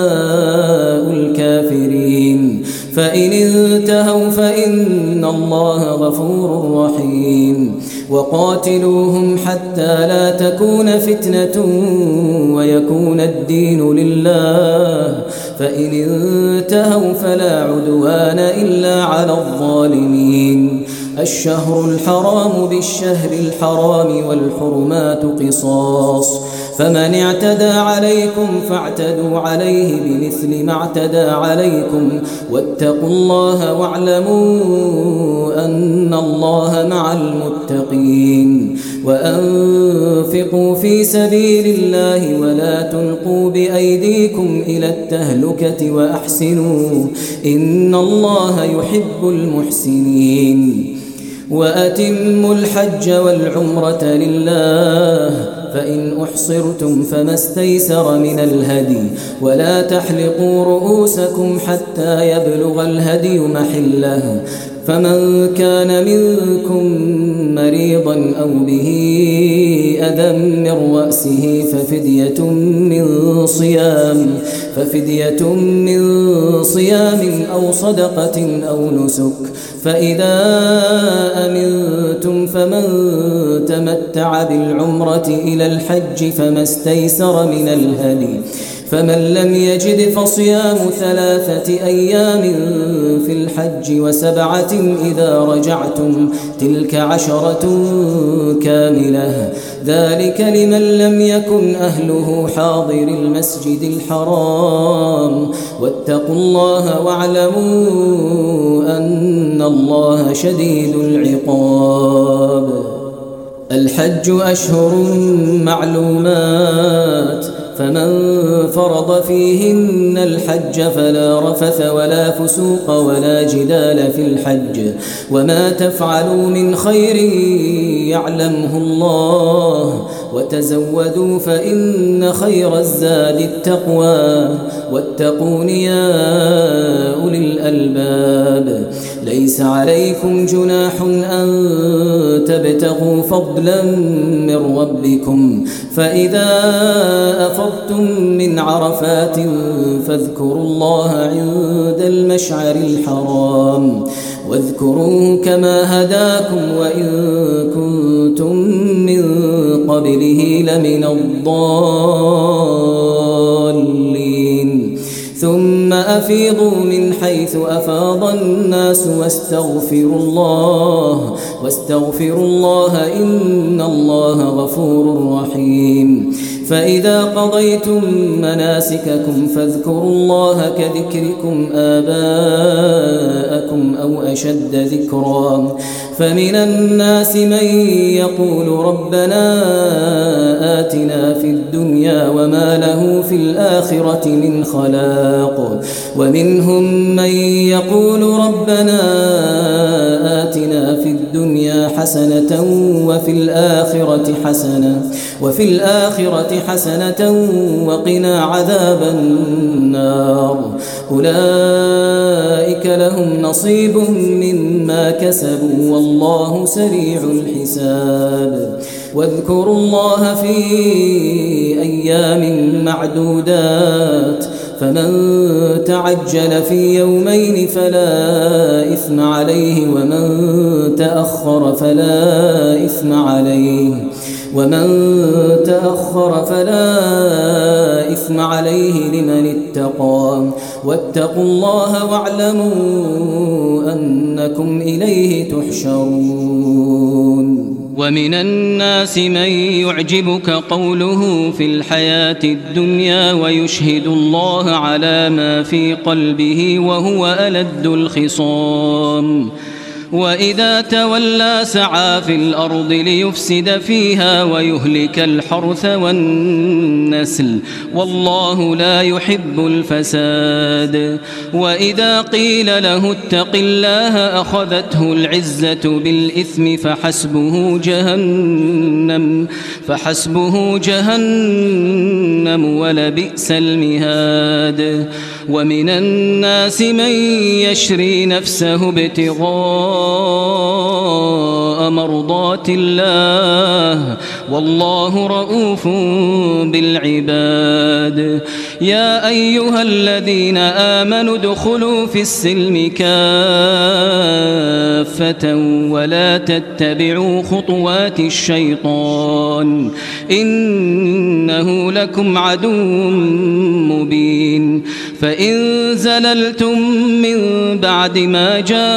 الكافرين فإن انتهوا فإن الله غفور رحيم وقاتلوهم حتى لا تكون فتنة ويكون الدين لله فإن انتهوا فلا عدوان إلا على الظالمين الشهر الحرام بالشهر الحرام والحرمات قصاص فمن اعتدى عليكم فاعتدوا عليه بمثل ما اعتدى عليكم واتقوا الله واعلموا أن الله مع المتقين وأنفقوا في سبيل الله ولا تلقوا بأيديكم إلى التهلكة وأحسنوا إن الله يحب المحسنين وأتموا الحج والعمرة لله فإن أحصرتم فما استيسر من الهدي ولا تحلقوا رؤوسكم حتى يبلغ الهدي محله فمن كان منكم مريضا أو به أذى من رأسه ففدية من صيام ففدية من صيام أو صدقة أو نسك فإذا أمنتم فمن تمتع بالعمرة إلى الحج فما استيسر من الهدي فمن لم يجد فصيام ثلاثة أيام في الحج وسبعة إذا رجعتم تلك عشرة كاملة ذلك لمن لم يكن أهله حاضر المسجد الحرام واتقوا الله واعلموا أن الله شديد العقاب الحج أشهر معلومات فمن فرض فيهن الحج فلا رفث ولا فسوق ولا جدال في الحج وما تفعلوا من خير يعلمه الله وتزودوا فإن خير الزاد التقوى واتقون يا أولي الألباب ليس عليكم جناح أن تبتغوا فضلا من ربكم فإذا أفضتم من عرفات فاذكروا الله عند المشعر الحرام واذكروه كما هداكم وإن كنتم من قبله لمن الضالين ثم أفيضوا من حيث أفاض الناس واستغفروا الله واستغفروا الله إن الله غفور رحيم فإذا قضيتم مناسككم فاذكروا الله كذكركم آباءكم أو أشد ذكرا فمن الناس من يقول ربنا آتنا في الدنيا وما له في الآخرة من خلاق ومنهم من يقول ربنا آتنا في الدنيا حسنة وفي الآخرة حسنة وفي الآخرة حسنة وقنا عذاب النار أولئك لهم نصيب مما كسبوا والله سريع الحساب واذكروا الله في أيام معدودات فمن تعجل في يومين فلا إثم عليه ومن تأخر فلا إثم عليه ومن تأخر فلا إثم عليه لمن اتقى واتقوا الله واعلموا أنكم إليه تحشرون ومن الناس من يعجبك قوله في الحياة الدنيا ويشهد الله على ما في قلبه وهو ألد الخصام وإذا تولى سعى في الأرض ليفسد فيها ويهلك الحرث والنسل والله لا يحب الفساد. وإذا قيل له اتق الله أخذته العزة بالإثم فحسبه جهنم فحسبه جهنم ولبئس المهاد. ومن الناس من يشري نفسه ابتغاء مرضات الله والله رؤوف بالعباد. يا أيها الذين آمنوا ادخلوا في السلم كافة ولا تتبعوا خطوات الشيطان إنه لكم عدو مبين. فإن زللتم من بعد ما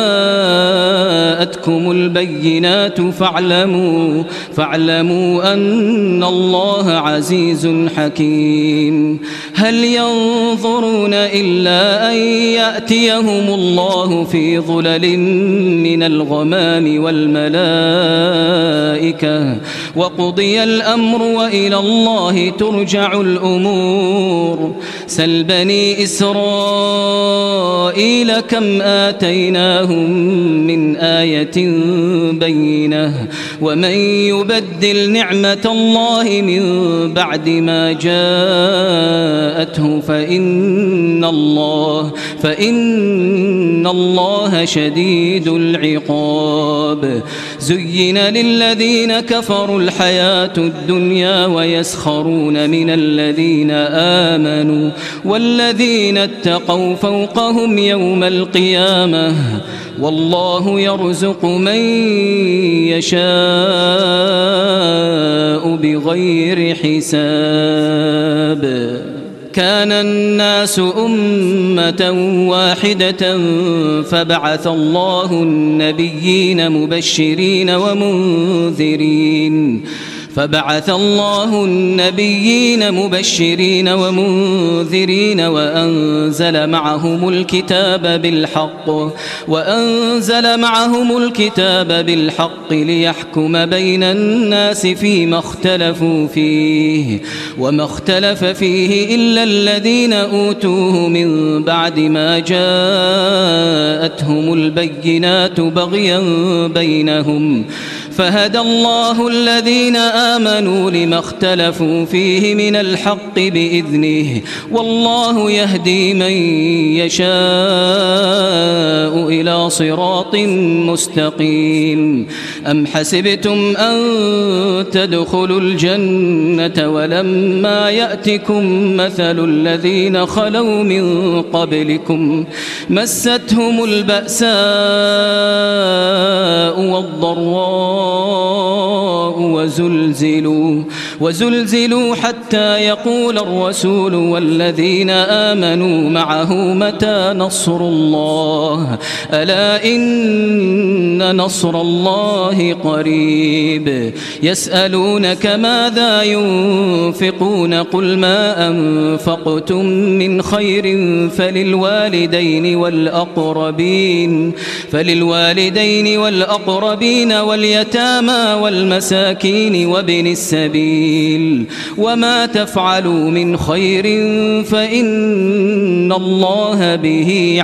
جاءتكم البينات فاعلموا فاعلموا أن الله عزيز حكيم. هل ينظرون إلا أن يأتيهم الله في ظلل من الغمام والملائكة وقضي الأمر وإلى الله ترجع الأمور. سل بني إسرائيل كم آتيناهم من آية بينة ومن يبدل نعمة الله من بعد ما جاءته فإن الله فإن الله شديد العقاب. زين للذين كفروا الحياة الدنيا ويسخرون من الذين آمنوا والذين اتقوا فوقهم يوم القيامة والله يرزق من يشاء بغير حساب. كان الناس أمة واحدة فبعث الله النبيين مبشرين ومنذرين فبعث الله النبيين مبشرين ومنذرين وأنزل معهم الكتاب بالحق وأنزل معهم الكتاب بالحق ليحكم بين الناس فيما اختلفوا فيه وما اختلف فيه إلا الذين أوتوه من بعد ما جاءتهم البينات بغيا بينهم فهدى الله الذين آمنوا لما اختلفوا فيه من الحق بإذنه والله يهدي من يشاء إلى صراط مستقيم. أم حسبتم أن تدخلوا الجنة ولما يأتكم مثل الذين خلوا من قبلكم مستهم البأساء والضراء وزلزلوا وزلزلوا حتى يقول الرسول والذين آمنوا معه متى نصر الله ألا إن نصر الله قريب. يسألونك ماذا ينفقون قل ما أنفقتم من خير فللوالدين والأقربين فللوالدين والأقربين واليتامى والمساكين وابن السبيل وما تفعلوا من خير فإن الله به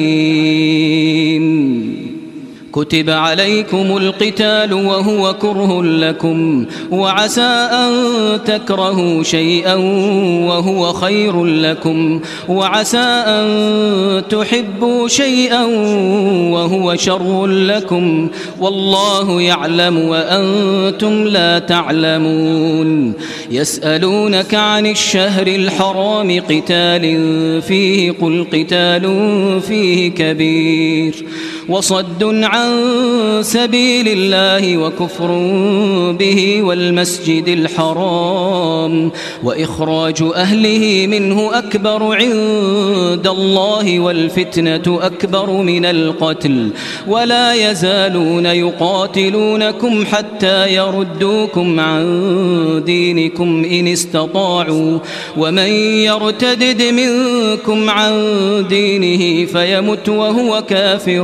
عليم. كتب عليكم القتال وهو كره لكم وعسى أن تكرهوا شيئا وهو خير لكم وعسى أن تحبوا شيئا وهو شر لكم والله يعلم وأنتم لا تعلمون. يسألونك عن الشهر الحرام قتال فيه قل قتال فيه كبير وصد عن سبيل الله وكفر به والمسجد الحرام وإخراج أهله منه أكبر عند عند الله والفتنة أكبر من القتل ولا يزالون يقاتلونكم حتى يردوكم عن دينكم إن استطاعوا ومن يرتدد منكم عن دينه فيمت وهو كافر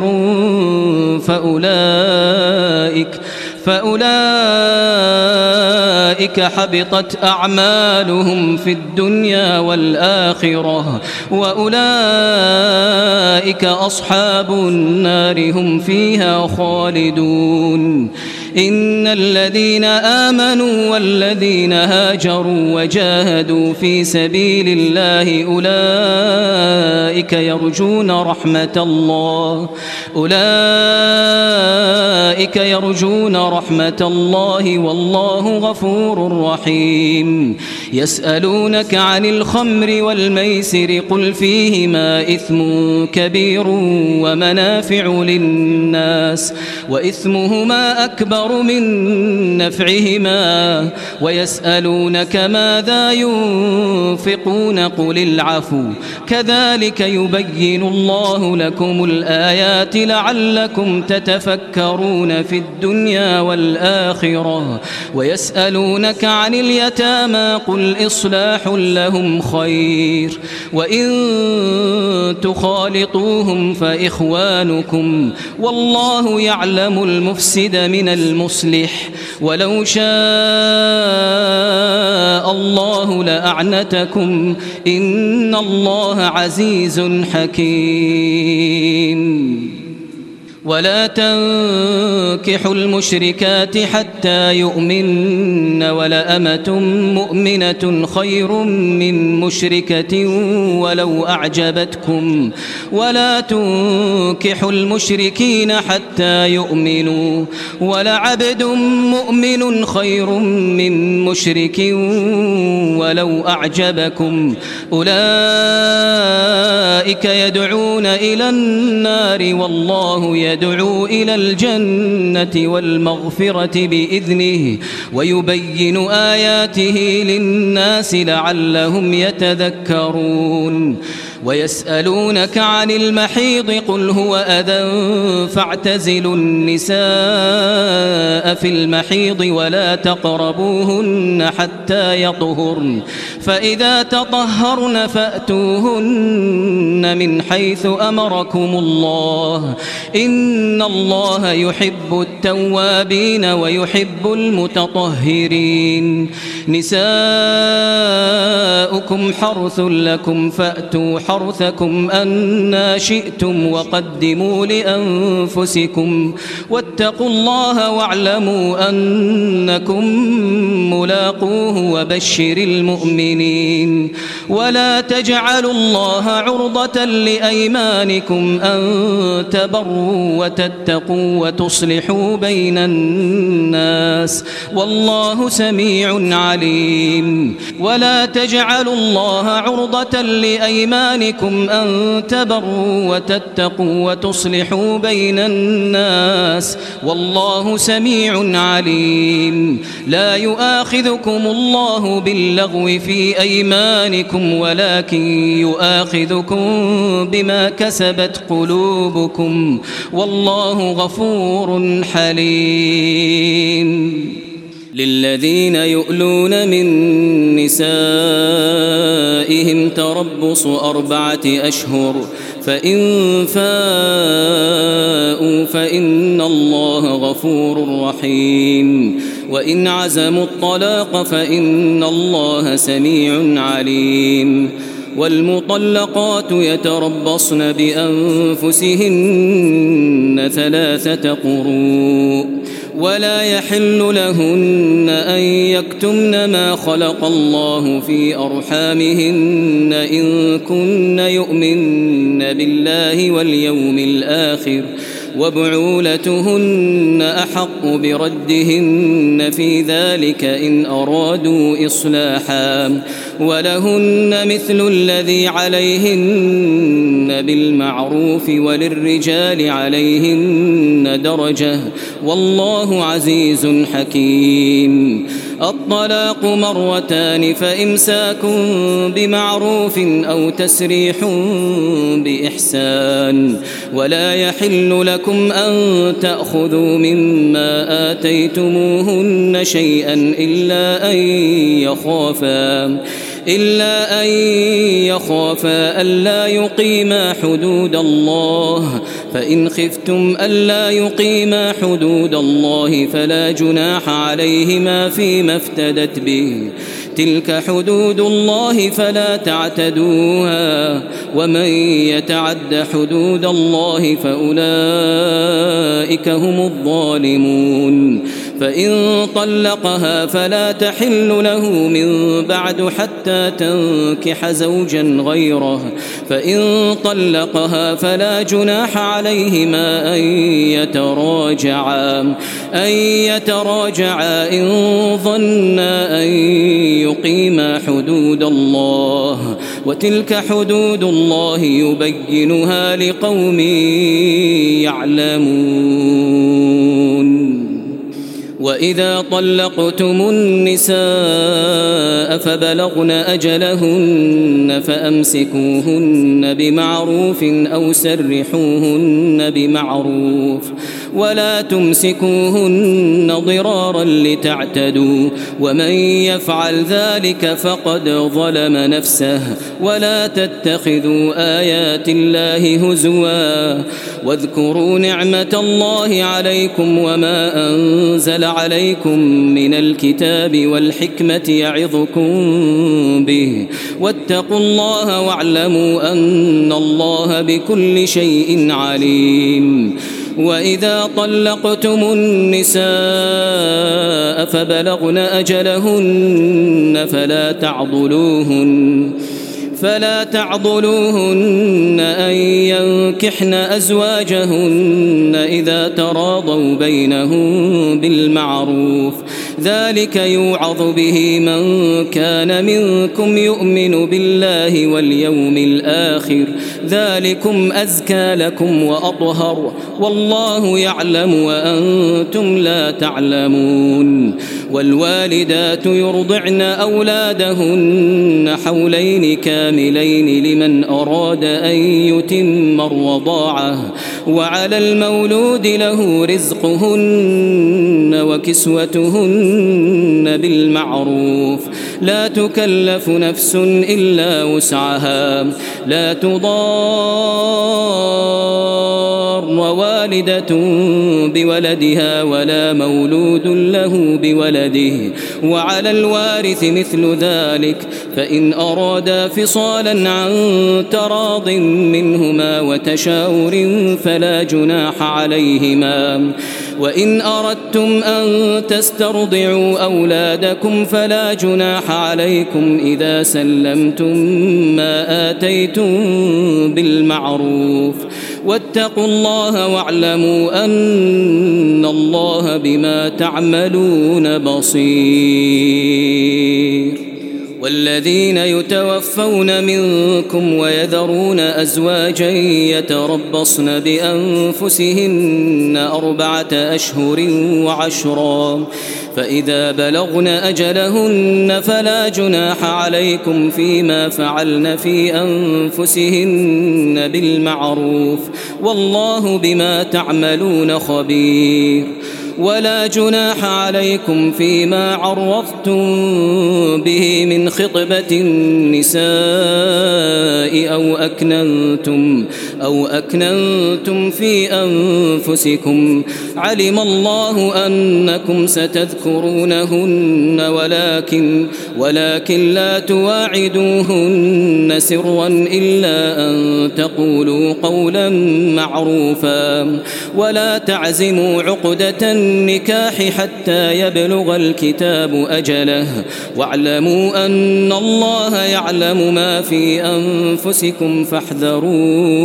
فأولئك فأولئك حبطت أعمالهم في الدنيا والآخرة وأولئك أصحاب النار هم فيها خالدون إن الذين آمنوا والذين هاجروا وجاهدوا في سبيل الله أولئك يرجون رحمة الله أولئك يرجون رحمة الله والله غفور رحيم يسألونك عن الخمر والميسر قل فيهما إثم كبير ومنافع للناس وإثمهما أكبر من نفعهما ويسألونك ماذا ينفقون قل العفو كذلك يبين الله لكم الآيات لعلكم تتفكرون في الدنيا والآخرة ويسألونك عن اليتامى قل إصلاح لهم خير وإن تخالطوهم فإخوانكم والله يعلم المفسد من المصلح ولو شاء الله لأعنتكم إن الله عزيز حكيم ولا تنكحوا المشركات حتى يؤمن ولأمة مؤمنة خير من مشركة ولو أعجبتكم ولا تنكحوا المشركين حتى يؤمنوا ولعبد مؤمن خير من مشرك ولو أعجبكم أولئك يدعون إلى النار والله يدعون يدعو إلى الجنة والمغفرة بإذنه ويبين آياته للناس لعلهم يتذكرون ويسألونك عن المحيض قل هو أذى فاعتزلوا النساء في المحيض ولا تقربوهن حتى يطهرن فإذا تطهرن فأتوهن من حيث أمركم الله إن الله يحب التوابين ويحب المتطهرين نساؤكم حرث لكم فأتوا حرثكم أنى شئتم وقدموا لأنفسكم واتقوا الله واعلموا أنكم ملاقوه وبشر المؤمنين ولا تجعلوا الله عرضة لأيمانكم أن تبروا وتتقوا وتصلحوا بين الناس والله سميع عليم ولا تجعلوا الله عرضة لأيمانكم أن تبروا وتتقوا وتصلحوا بين الناس والله سميع عليم لا يؤاخذكم الله باللغو في أيمانكم ولكن يؤاخذكم بما كسبت قلوبكم والله غفور حليم للذين يؤلون من نسائهم تربص أربعة أشهر فإن فاءوا فإن الله غفور رحيم وإن عزموا الطلاق فإن الله سميع عليم والمطلقات يتربصن بأنفسهن ثلاثة قروء ولا يحل لهن أن يكتمن ما خلق الله في أرحامهن إن كن يؤمن بالله واليوم الآخر وبعولتهن أحق بردهن في ذلك إن أرادوا إصلاحا ولهن مثل الذي عليهن بالمعروف وللرجال عليهن درجة والله عزيز حكيم الطلاق مرتان فإمساك بمعروف أو تسريح بإحسان ولا يحل لكم أن تأخذوا مما آتيتموهن شيئا إلا أن يخافا إلا أن يخافا ألا يقيما حدود الله فإن خفتم ألا يقيما حدود الله فلا جناح عليهما فيما افتدت به تلك حدود الله فلا تعتدوها ومن يتعد حدود الله فأولئك هم الظالمون فإن طلقها فلا تحل له من بعد حتى تنكح زوجا غيره فإن طلقها فلا جناح عليهما أن يتراجعا أن يتراجعا إن ظنا أن يقيما حدود الله وتلك حدود الله يبينها لقوم يعلمون وإذا طلقتم النساء فبلغن أجلهن فأمسكوهن بمعروف أو سرحوهن بمعروف ولا تمسكوهن ضرارا لتعتدوا ومن يفعل ذلك فقد ظلم نفسه ولا تتخذوا آيات الله هزوا واذكروا نعمة الله عليكم وما أنزل عليكم من الكتاب والحكمة يعظكم به واتقوا الله واعلموا أن الله بكل شيء عليم وإذا طلقتم النساء فبلغن أجلهن فلا تعضلوهن فلا تعضلوهن أن ينكحن أزواجهن إذا تراضوا بينهم بالمعروف ذلك يوعظ به من كان منكم يؤمن بالله واليوم الآخر ذلكم أزكى لكم وأطهر والله يعلم وأنتم لا تعلمون والوالدات يرضعن أولادهن حولين كاملين لمن أراد أن يتم الرضاعة وعلى المولود له رزقهن وكسوتهن بالمعروف لا تكلف نفس إلا وسعها لا تضار والدة بولدها ولا مولود له بولده وعلى الوارث مثل ذلك فإن أرادا فصالا عن تراض منهما وتشاور فلا جناح عليهما وإن أردتم أن تسترضعوا أولادكم فلا جناح عليكم إذا سلمتم ما آتيتم بالمعروف واتقوا الله واعلموا أن الله بما تعملون بصير والذين يتوفون منكم ويذرون أزواجا يتربصن بأنفسهن أربعة أشهر وعشرا فإذا بلغن أجلهن فلا جناح عليكم فيما فعلن في أنفسهن بالمعروف والله بما تعملون خبير ولا جناح عليكم فيما عرضتم به من خطبة النساء أو أكننتم أو أكننتم في أنفسكم علم الله أنكم ستذكرونهن ولكن ولكن لا تواعدوهن سرا إلا أن تقولوا قولا معروفا ولا تعزموا عقدة النكاح حتى يبلغ الكتاب أجله واعلموا أن الله يعلم ما في أنفسكم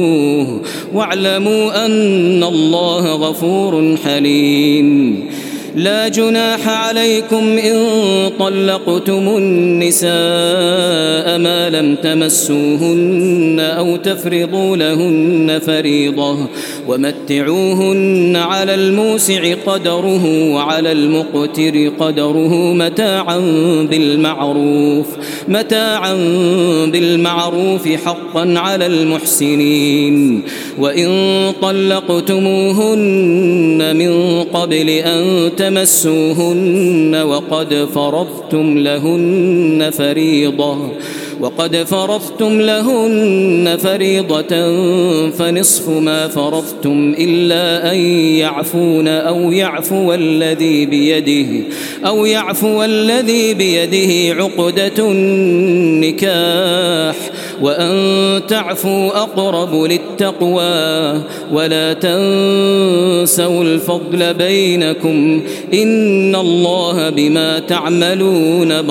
فاحذروه واعلموا أن الله غفور حليم لا جناح عليكم إن طلقتم النساء ما لم تمسوهن أو تفرضوا لهن فريضة ومتعوهن على الموسع قدره وعلى المقتر قدره متاعا بالمعروف متاعا بالمعروف حقا على المحسنين. وإن طلقتموهن من قبل أن تمسوهن وقد فرضتم لهن فريضة وقد فرضتم لهن فريضة فنصف ما فرضتم إلا أن يعفون أو يعفو الذي بيده أو يعفو الذي بيده عقدة النكاح وأن تعفوا أقرب للتقوى ولا تنسوا الفضل بينكم إن الله بما تعملون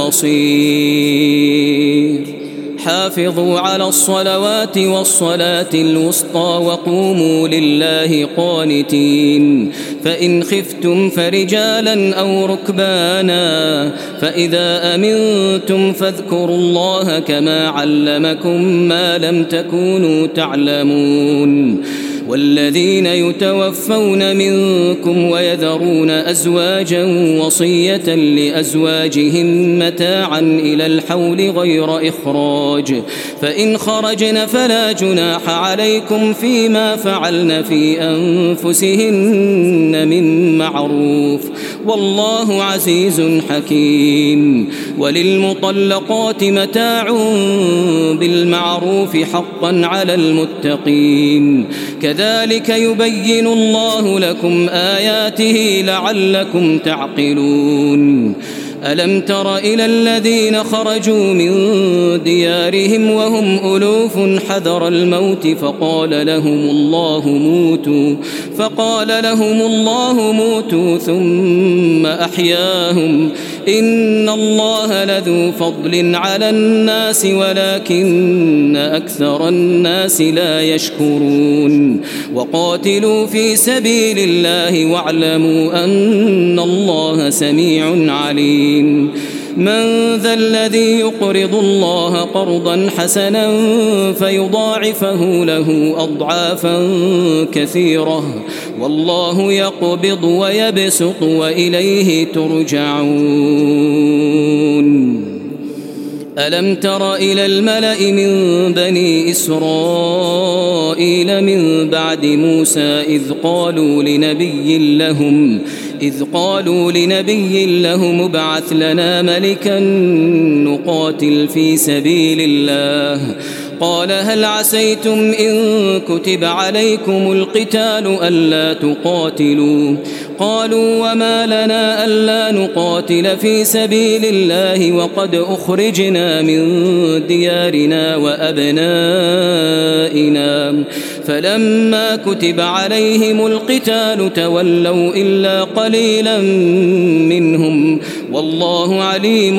بصير. حافظوا على الصلوات والصلاة الوسطى وقوموا لله قانتين. فإن خفتم فرجالا أو ركبانا فإذا أمنتم فاذكروا الله كما علمكم ما لم تكونوا تعلمون. والذين يتوفون منكم ويذرون أزواجا وصية لأزواجهم متاعا إلى الحول غير إخراج فإن خرجن فلا جناح عليكم فيما فعلن في أنفسهن من معروف والله عزيز حكيم. وللمطلقات متاع بالمعروف حقا على المتقين كذلك يبين الله لكم آياته لعلكم تعقلون. ألم تر إلى الذين خرجوا من ديارهم وهم ألوف حذر الموت فقال لهم الله موتوا فقال لهم الله موتوا ثم أحياهم إن الله لذو فضل على الناس ولكن أكثر الناس لا يشكرون. وقاتلوا في سبيل الله واعلموا أن الله سميع عليم. من ذا الذي يقرض الله قرضا حسنا فيضاعفه له أضعافا كثيرة والله يقبض ويبسط وإليه ترجعون. ألم تر إلى الملأ من بني إسرائيل من بعد موسى إذ قالوا لنبي لهم إذ قالوا لنبي لهم ابعث لنا ملكا نقاتل في سبيل الله قال هل عسيتم إن كتب عليكم القتال ألا تقاتلوا قالوا وما لنا ألا نقاتل في سبيل الله وقد أخرجنا من ديارنا وأبنائنا فلما كتب عليهم القتال تولوا إلا قليلا منهم والله عليم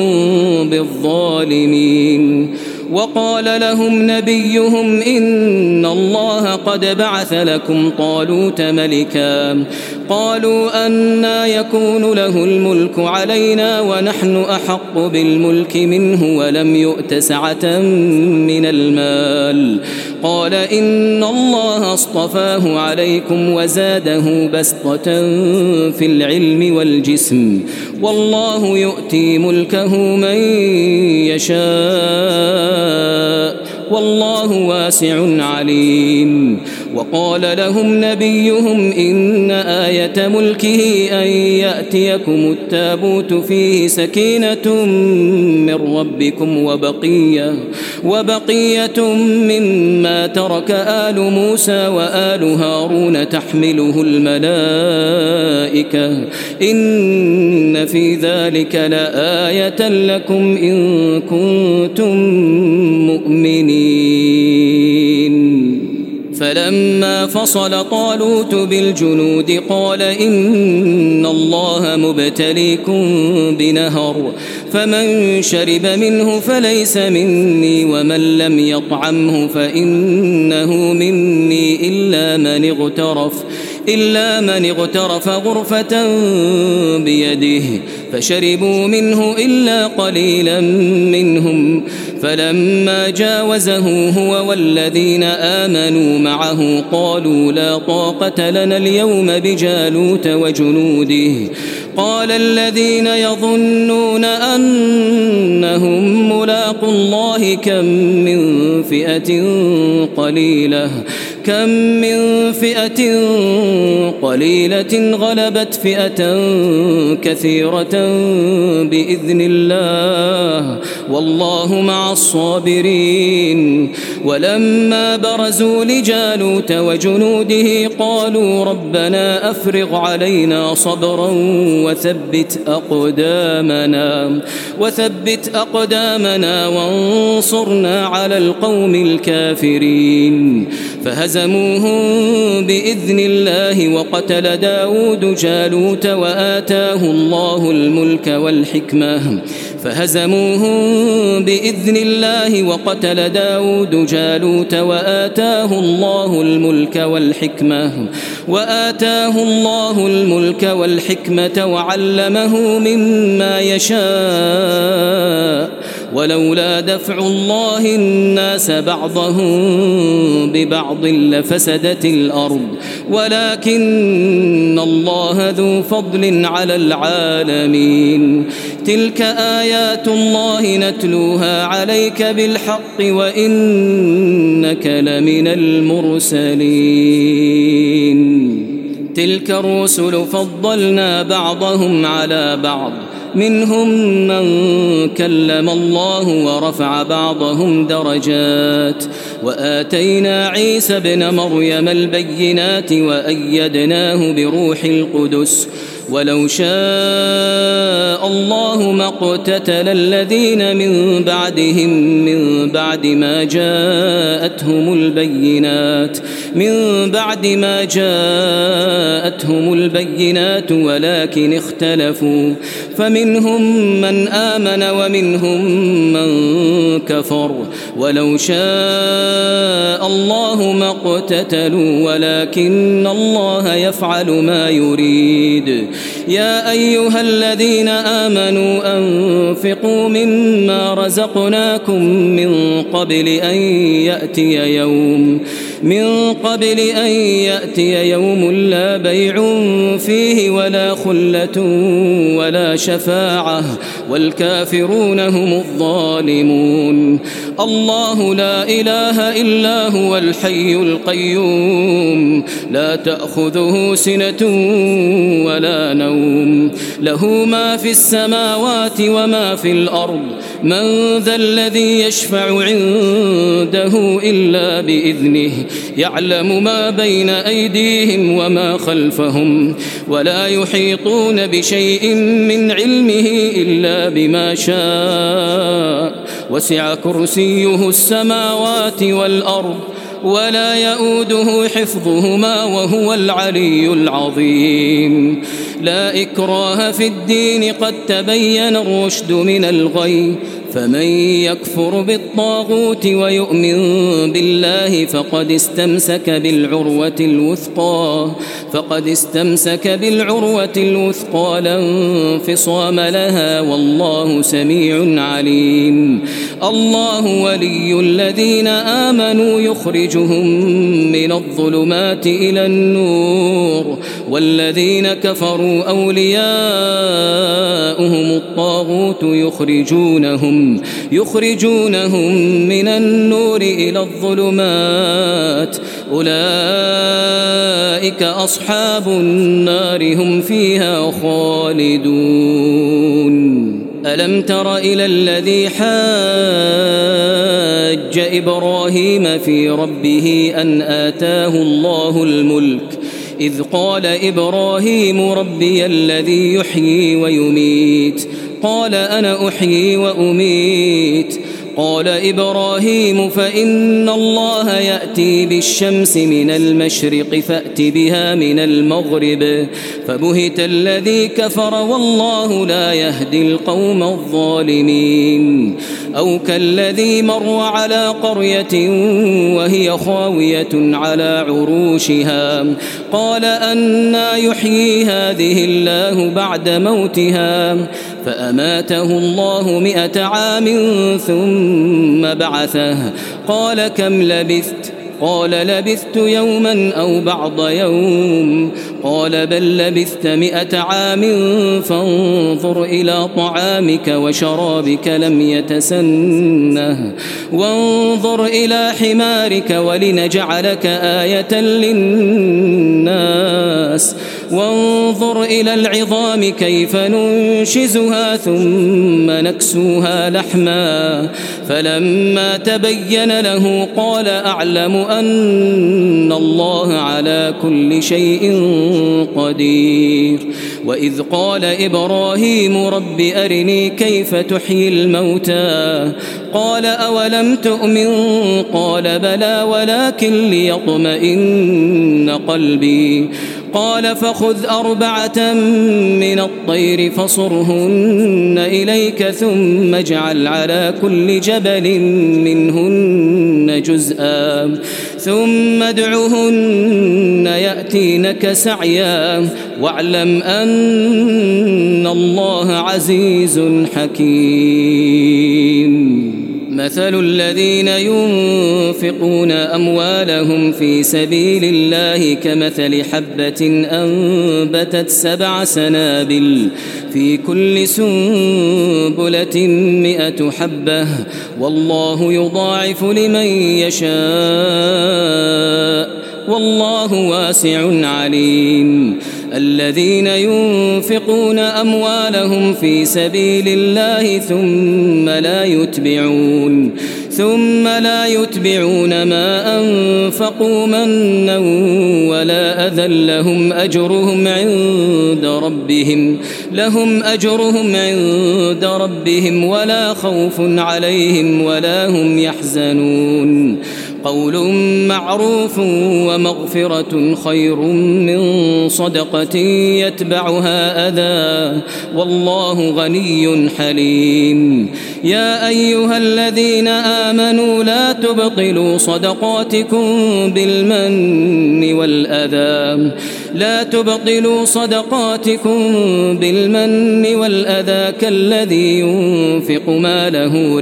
بالظالمين. وقال لهم نبيهم إن الله قد بعث لكم طالوت ملكا قالوا أنى يكون له الملك علينا ونحن أحق بالملك منه ولم يؤت سعة من المال قال إن الله اصطفاه عليكم وزاده بسطة في العلم والجسم والله يؤتي ملكه من يشاء والله واسع عليم. وقال لهم نبيهم إن آية ملكه أن يأتيكم التابوت فيه سكينة من ربكم وبقية, وبقية مما ترك آل موسى وآل هارون تحمله الملائكة إن في ذلك لآية لكم إن كنتم مؤمنين. فلما فصل طالوت بالجنود قال إن الله مبتليكم بنهر فمن شرب منه فليس مني ومن لم يطعمه فإنه مني إلا من اغترف إلا من اغترف غرفة بيده فشربوا منه إلا قليلا منهم فلما جاوزه هو والذين آمنوا معه قالوا لا طاقة لنا اليوم بجالوت وجنوده قال الذين يظنون أنهم ملاقوا الله كم من فئة قليلة كم من فئة قليلة غلبت فئة كثيرة بإذن الله والله مع الصابرين ولما برزوا لجالوت وجنوده قالوا ربنا أفرغ علينا صبرا وثبت أقدامنا وثبت أقدامنا وانصرنا على القوم الكافرين فهزموهم بإذن الله وقتل داود جالوت وآتاه الله الملك والحكمة فهزموهم بإذن الله وقتل داود جالوت وآتاه الله الملك والحكمة وآتاه الله الملك والحكمة وعلمه مما يشاء ولولا دفع الله الناس بعضهم ببعض لفسدت الأرض ولكن الله ذو فضل على العالمين تلك آيات الله نتلوها عليك بالحق وإنك لمن المرسلين تلك الرسل فضلنا بعضهم على بعض منهم من كلم الله ورفع بعضهم درجات وآتينا عيسى ابن مريم البينات وأيدناه بروح القدس ولو شاء الله ما اقتتل الذين من بعدهم من بعد ما جاءتهم البينات من بعد ما جاءتهم البينات ولكن اختلفوا فمنهم من آمن ومنهم من كفر ولو شاء الله ما اقتتلوا ولكن الله يفعل ما يريد يا أيها الذين آمنوا أنفقوا مما رزقناكم من قبل أن يأتي يوم من قبل أن يأتي يوم لا بيع فيه ولا خلة ولا شفاعة والكافرون هم الظالمون الله لا إله إلا هو الحي القيوم لا تأخذه سنة ولا نوم له ما في السماوات وما في الأرض من ذا الذي يشفع عنده إلا بإذنه يعلم ما بين أيديهم وما خلفهم ولا يحيطون بشيء من علمه إلا بما شاء وسع كرسيه السماوات والأرض ولا يؤوده حفظهما وهو العلي العظيم لا إكراه في الدين قد تبين الرشد من الغي فمن يكفر بالطاغوت ويؤمن بالله فقد استمسك بالعروة الوثقى فقد استمسك بالعروة الوثقى لا انفصام لها والله سميع عليم الله ولي الذين آمنوا يخرجهم من الظلمات إلى النور والذين كفروا أولياؤهم الطاغوت يخرجونهم يخرجونهم من النور إلى الظلمات أولئك أصحاب النار هم فيها خالدون ألم تر إلى الذي حاج إبراهيم في ربه أن آتاه الله الملك إذ قال إبراهيم ربي الذي يحيي ويميت قال أنا أحيي وأميت قال إبراهيم فإن الله يأتي بالشمس من المشرق فأت بها من المغرب فبهت الذي كفر والله لا يهدي القوم الظالمين أو كالذي مر على قرية وهي خاوية على عروشها قال أنى يحيي هذه الله بعد موتها فأماته الله مئة عام ثم بعثه قال كم لبثت قال لبثت يوما أو بعض يوم قال بل لبثت مئة عام فانظر إلى طعامك وشرابك لم يتسنه وانظر إلى حمارك ولنجعلك آية للناس وانظر إلى العظام كيف ننشزها ثم نكسوها لحما فلما تبين له قال أعلم أن الله على كل شيء قدير وإذ قال إبراهيم رب أرني كيف تحيي الموتى قال أولم تؤمن قال بلى ولكن ليطمئن قلبي قال فخذ أربعة من الطير فصرهن إليك ثم اجعل على كل جبل منهن جزءا ثم ادعهن يأتينك سعيا واعلم أن الله عزيز حكيم مثل الذين ينفقون أموالهم في سبيل الله كمثل حبة أنبتت سبع سنابل في كل سنبلة مئة حبة والله يضاعف لمن يشاء والله واسع عليم الذين ينفقون أموالهم في سبيل الله ثم لا يتبعون ثم لا يتبعون ما أنفقوا منا ولا أذى لهم أجرهم عند ربهم لهم أجرهم عند ربهم ولا خوف عليهم ولا هم يحزنون قول معروف ومغفرة خير من صدقة يتبعها أذى والله غني حليم يا أيها الذين آمنوا لا تبطلوا صدقاتكم بالمن والأذى لا تبطلوا صدقاتكم بالمن والأذى كالذي ينفق ماله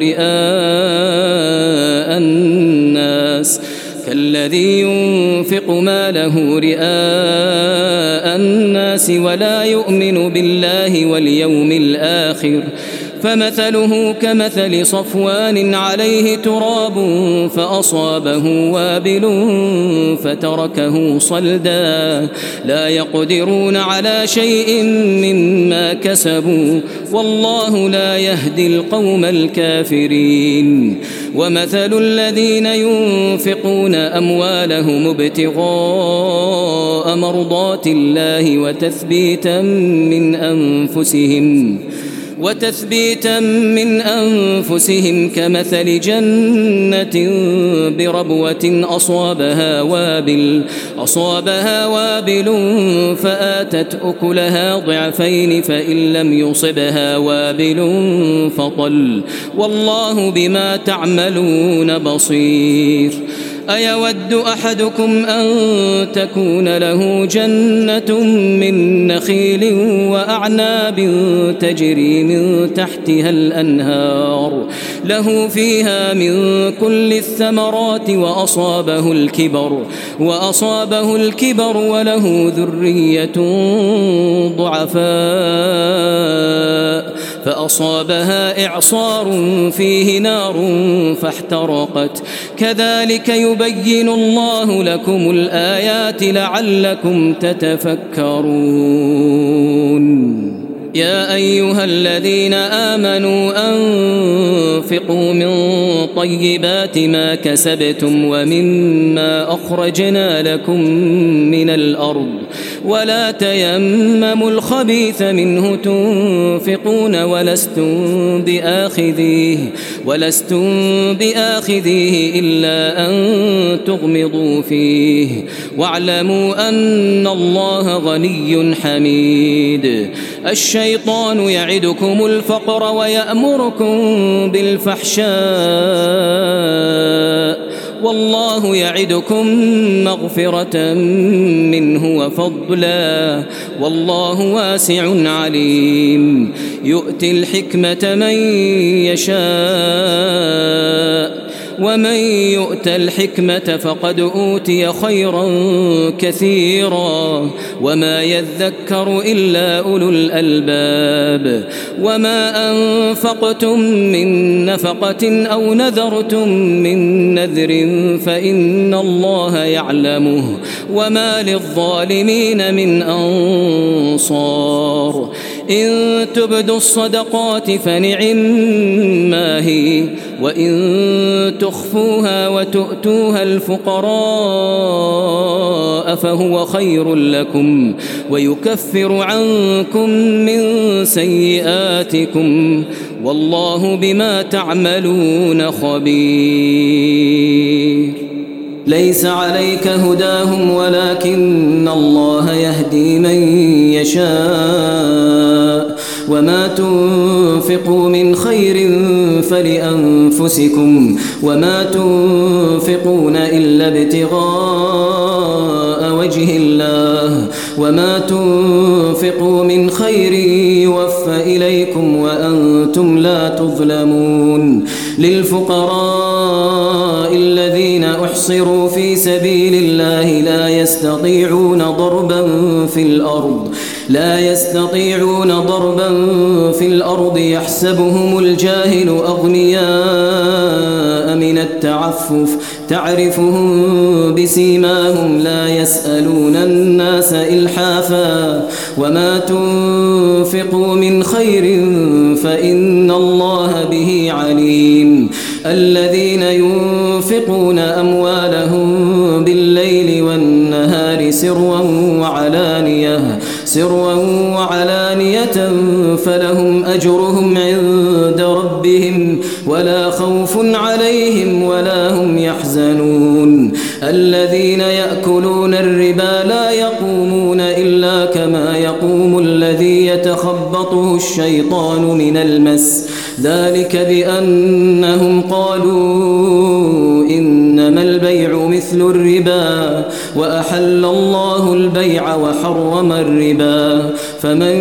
رئاء الناس كالذي ينفق ماله رئاء الناس ولا يؤمن بالله واليوم الآخر فمثله كمثل صفوان عليه تراب فأصابه وابل فتركه صلدا لا يقدرون على شيء مما كسبوا والله لا يهدي القوم الكافرين ومثل الذين ينفقون أموالهم ابتغاء مرضات الله وتثبيتا من أنفسهم وتثبيتا من أنفسهم كمثل جنة بربوة أصابها وابل أصابها وابل فآتت أكلها ضعفين فإن لم يصبها وابل فطل والله بما تعملون بصير أيود أحدكم أن تكون له جنة من نخيل وأعناب تجري من تحتها الأنهار له فيها من كل الثمرات وأصابه الكبر وأصابه الكبر وله ذرية ضعفاء فأصابها إعصار فيه نار فاحترقت كذلك يبين الله لكم الآيات لعلكم تتفكرون يا أيها الذين آمنوا أنفقوا من طيبات ما كسبتم ومما أخرجنا لكم من الأرض ولا تيمموا الخبيث منه تنفقون ولستم بآخذيه ولستم بآخذيه إلا أن تغمضوا فيه واعلموا أن الله غني حميد. الشيطان يعدكم الفقر ويأمركم بالفحشاء والله يعدكم مغفرة منه وفضلا والله واسع عليم. يؤتي الحكمة من يشاء ومن يؤت الحكمة فقد أوتي خيرا كثيرا وما يذكر إلا أولو الألباب. وما أنفقتم من نفقة أو نذرتم من نذر فإن الله يعلمه وما للظالمين من أنصار. إن تبدوا الصدقات فنعما هي وإن تخفوها وتؤتوها الفقراء فهو خير لكم ويكفر عنكم من سيئاتكم والله بما تعملون خبير. ليس عليك هداهم ولكن الله يهدي من يشاء وما تنفقوا من خير فلأنفسكم وما تنفقون إلا ابتغاء وجه الله وما تنفقوا من خير يوفى إليكم وأنتم لا تظلمون. للفقراء الذين أحصروا في سبيل الله لا يستطيعون ضربا في الأرض لا يستطيعون ضربا في الأرض يحسبهم الجاهل أغنياء من التعفف تعرفهم بسيماهم لا يسألون الناس إلحافا وما تنفقوا من خير فإن الله به عليم. الذين ينفقون أموالهم بالليل والنهار سرا وعلانية سرا وعلانية فلهم أجرهم عند ربهم ولا خوف عليهم ولا هم يحزنون. الذين يأكلون الربا لا يقومون إلا كما يقوم الذي يتخبطه الشيطان من المس ذلك بأنهم قالوا إنما البيع مثل الربا وأحل الله البيع وحرم الربا. فمن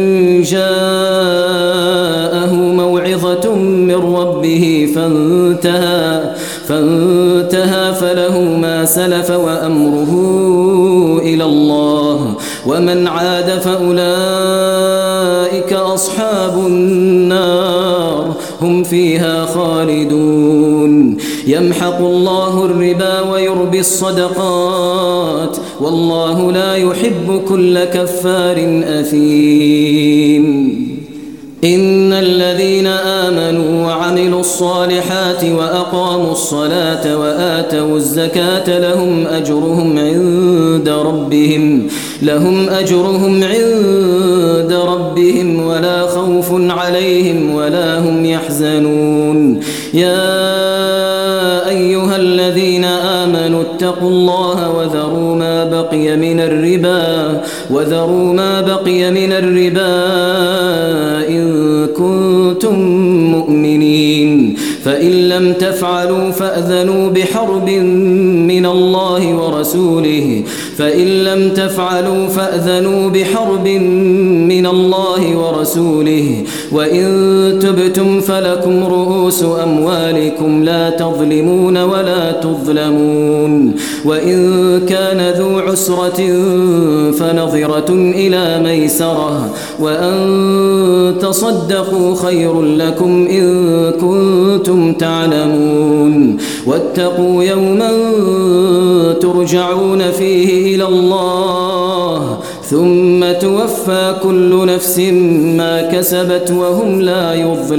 جاءه موعظة من ربه فانتهى فانتهى فله ما سلف وأمره إلى الله ومن عاد فأولئك أصحاب النار هم فيها خالدون. يمحق الله الربا ويربي الصدقات والله لا يحب كل كفار أثيم. إن الذين آمنوا وعملوا الصالحات وأقاموا الصلاة وآتوا الزكاة لهم أجرهم عند ربهم لهم أجرهم عند ربهم ولا خوف عليهم ولا هم يحزنون. يا أيها الذين آمنوا اتقوا الله وذروا ما بقي من الربا وذروا ما بقي من الربا إن كنتم مؤمنين فإن لم تفعلوا فأذنوا بحرب من الله ورسوله فإن لم تفعلوا فأذنوا بحرب من الله ورسوله وإن تبتم فلكم رؤوس أموالكم لا تظلمون ولا تظلمون. وإن كان ذو عسرة فنظرة إلى ميسرة وأن تصدقوا خير لكم إن كنتم تعلمون. واتقوا يوما ترجعون فيه يهديه إلى الله ثم توفى كل نفس ما كسبت وهم لا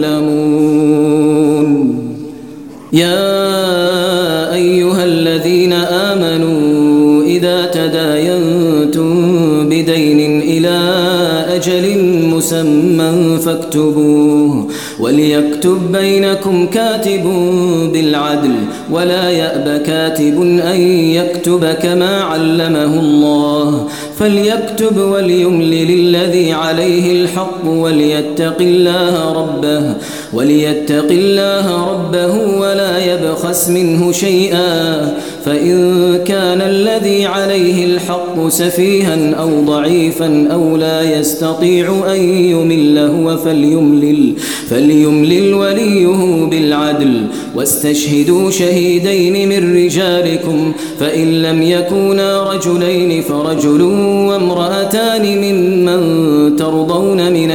يظلمون. يا أيها الذين آمنوا إذا تداينتم بدين إلى أجل مسمى فاكتبوه وليكتب بينكم كاتب بالعدل ولا يأب كاتب أن يكتب كما علمه الله فليكتب وليملل الذي عليه الحق وليتق الله ربه وليتق الله ربه ولا يبخس منه شيئا فإن كان الذي عليه الحق سفيها أو ضعيفا أو لا يستطيع أن يمل هو فليملل فليملل وليه بالعدل واستشهدوا شهيدين من رجالكم فإن لم يكونا رجلين فرجل وامرأتان ممن ترضون من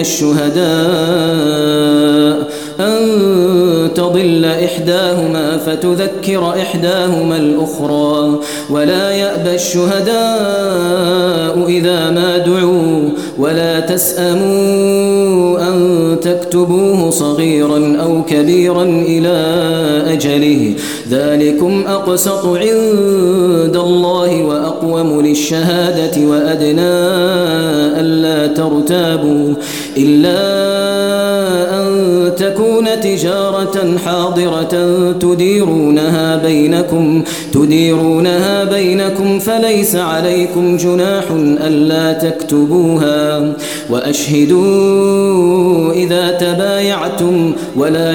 الشهداء أن تضل إحداهما فتذكر إحداهما الأخرى ولا يأبى الشهداء إذا ما دعوا ولا تسأموا أن تكتبوه صغيرا أو كبيرا إلى أجله ذلكم أقسط عند الله وأقوم للشهادة وأدنى ألا ترتابوا إلا أن تكون تجارة حاضرة تديرونها بينكم تديرونها بينكم فليس عليكم جناح ألا تكتبوها وأشهدوا إذا تبايعتم ولا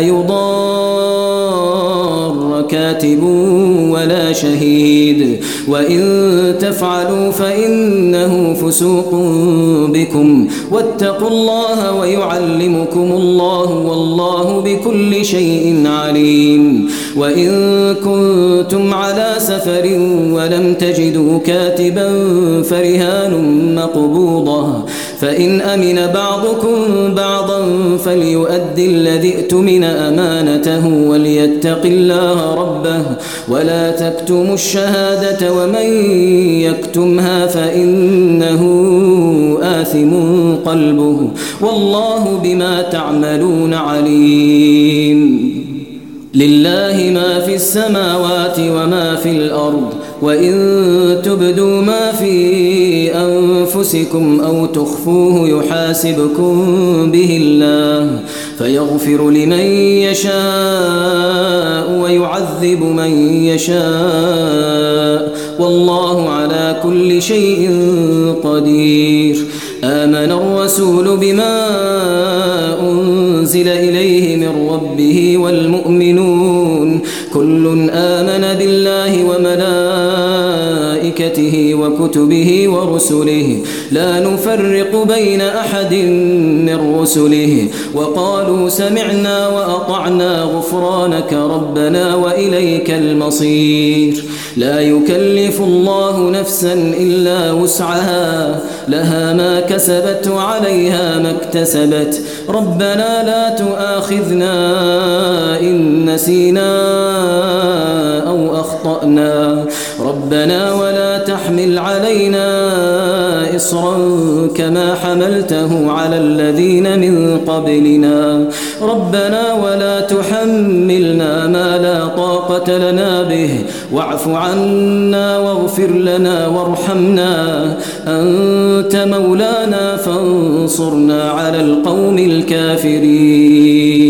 يضار كاتب ولا شهيد وإن تفعلوا فإنه فسوق بكم واتقوا الله ويعلمكم الله والله بكل شيء عليم. وإن كنتم على سفر ولم تجدوا كاتبا فرهان مقبوضة فإن أمن بعضكم بعضا فليؤدي الذي اؤتمن أمانته وليتق الله ربه ولا تكتموا الشهادة ومن يكتمها فإنه آثم قلبه والله بما تعملون عليم. لله ما في السماوات وما في الأرض وإن تبدوا ما في أنفسكم أو تخفوه يحاسبكم به الله فيغفر لمن يشاء ويعذب من يشاء والله على كل شيء قدير. آمن الرسول بما أنزل إليه من ربه والمؤمنون كل آمن بالله وملائكته وكتبه ورسله لا نفرق بين أحد من رسله وقالوا سمعنا وأطعنا غفرانك ربنا وإليك المصير. لا يكلف الله نفسا إلا وسعها لها ما كسبت وعليها ما اكتسبت ربنا لا تؤاخذنا إن نسينا أو أخطأنا ربنا ولا تحمل علينا إصرا كما حملته على الذين من قبلنا ربنا ولا تحملنا ما لا طاقة لنا به واعف عنا واغفر لنا وارحمنا أنت مولانا فانصرنا على القوم الكافرين.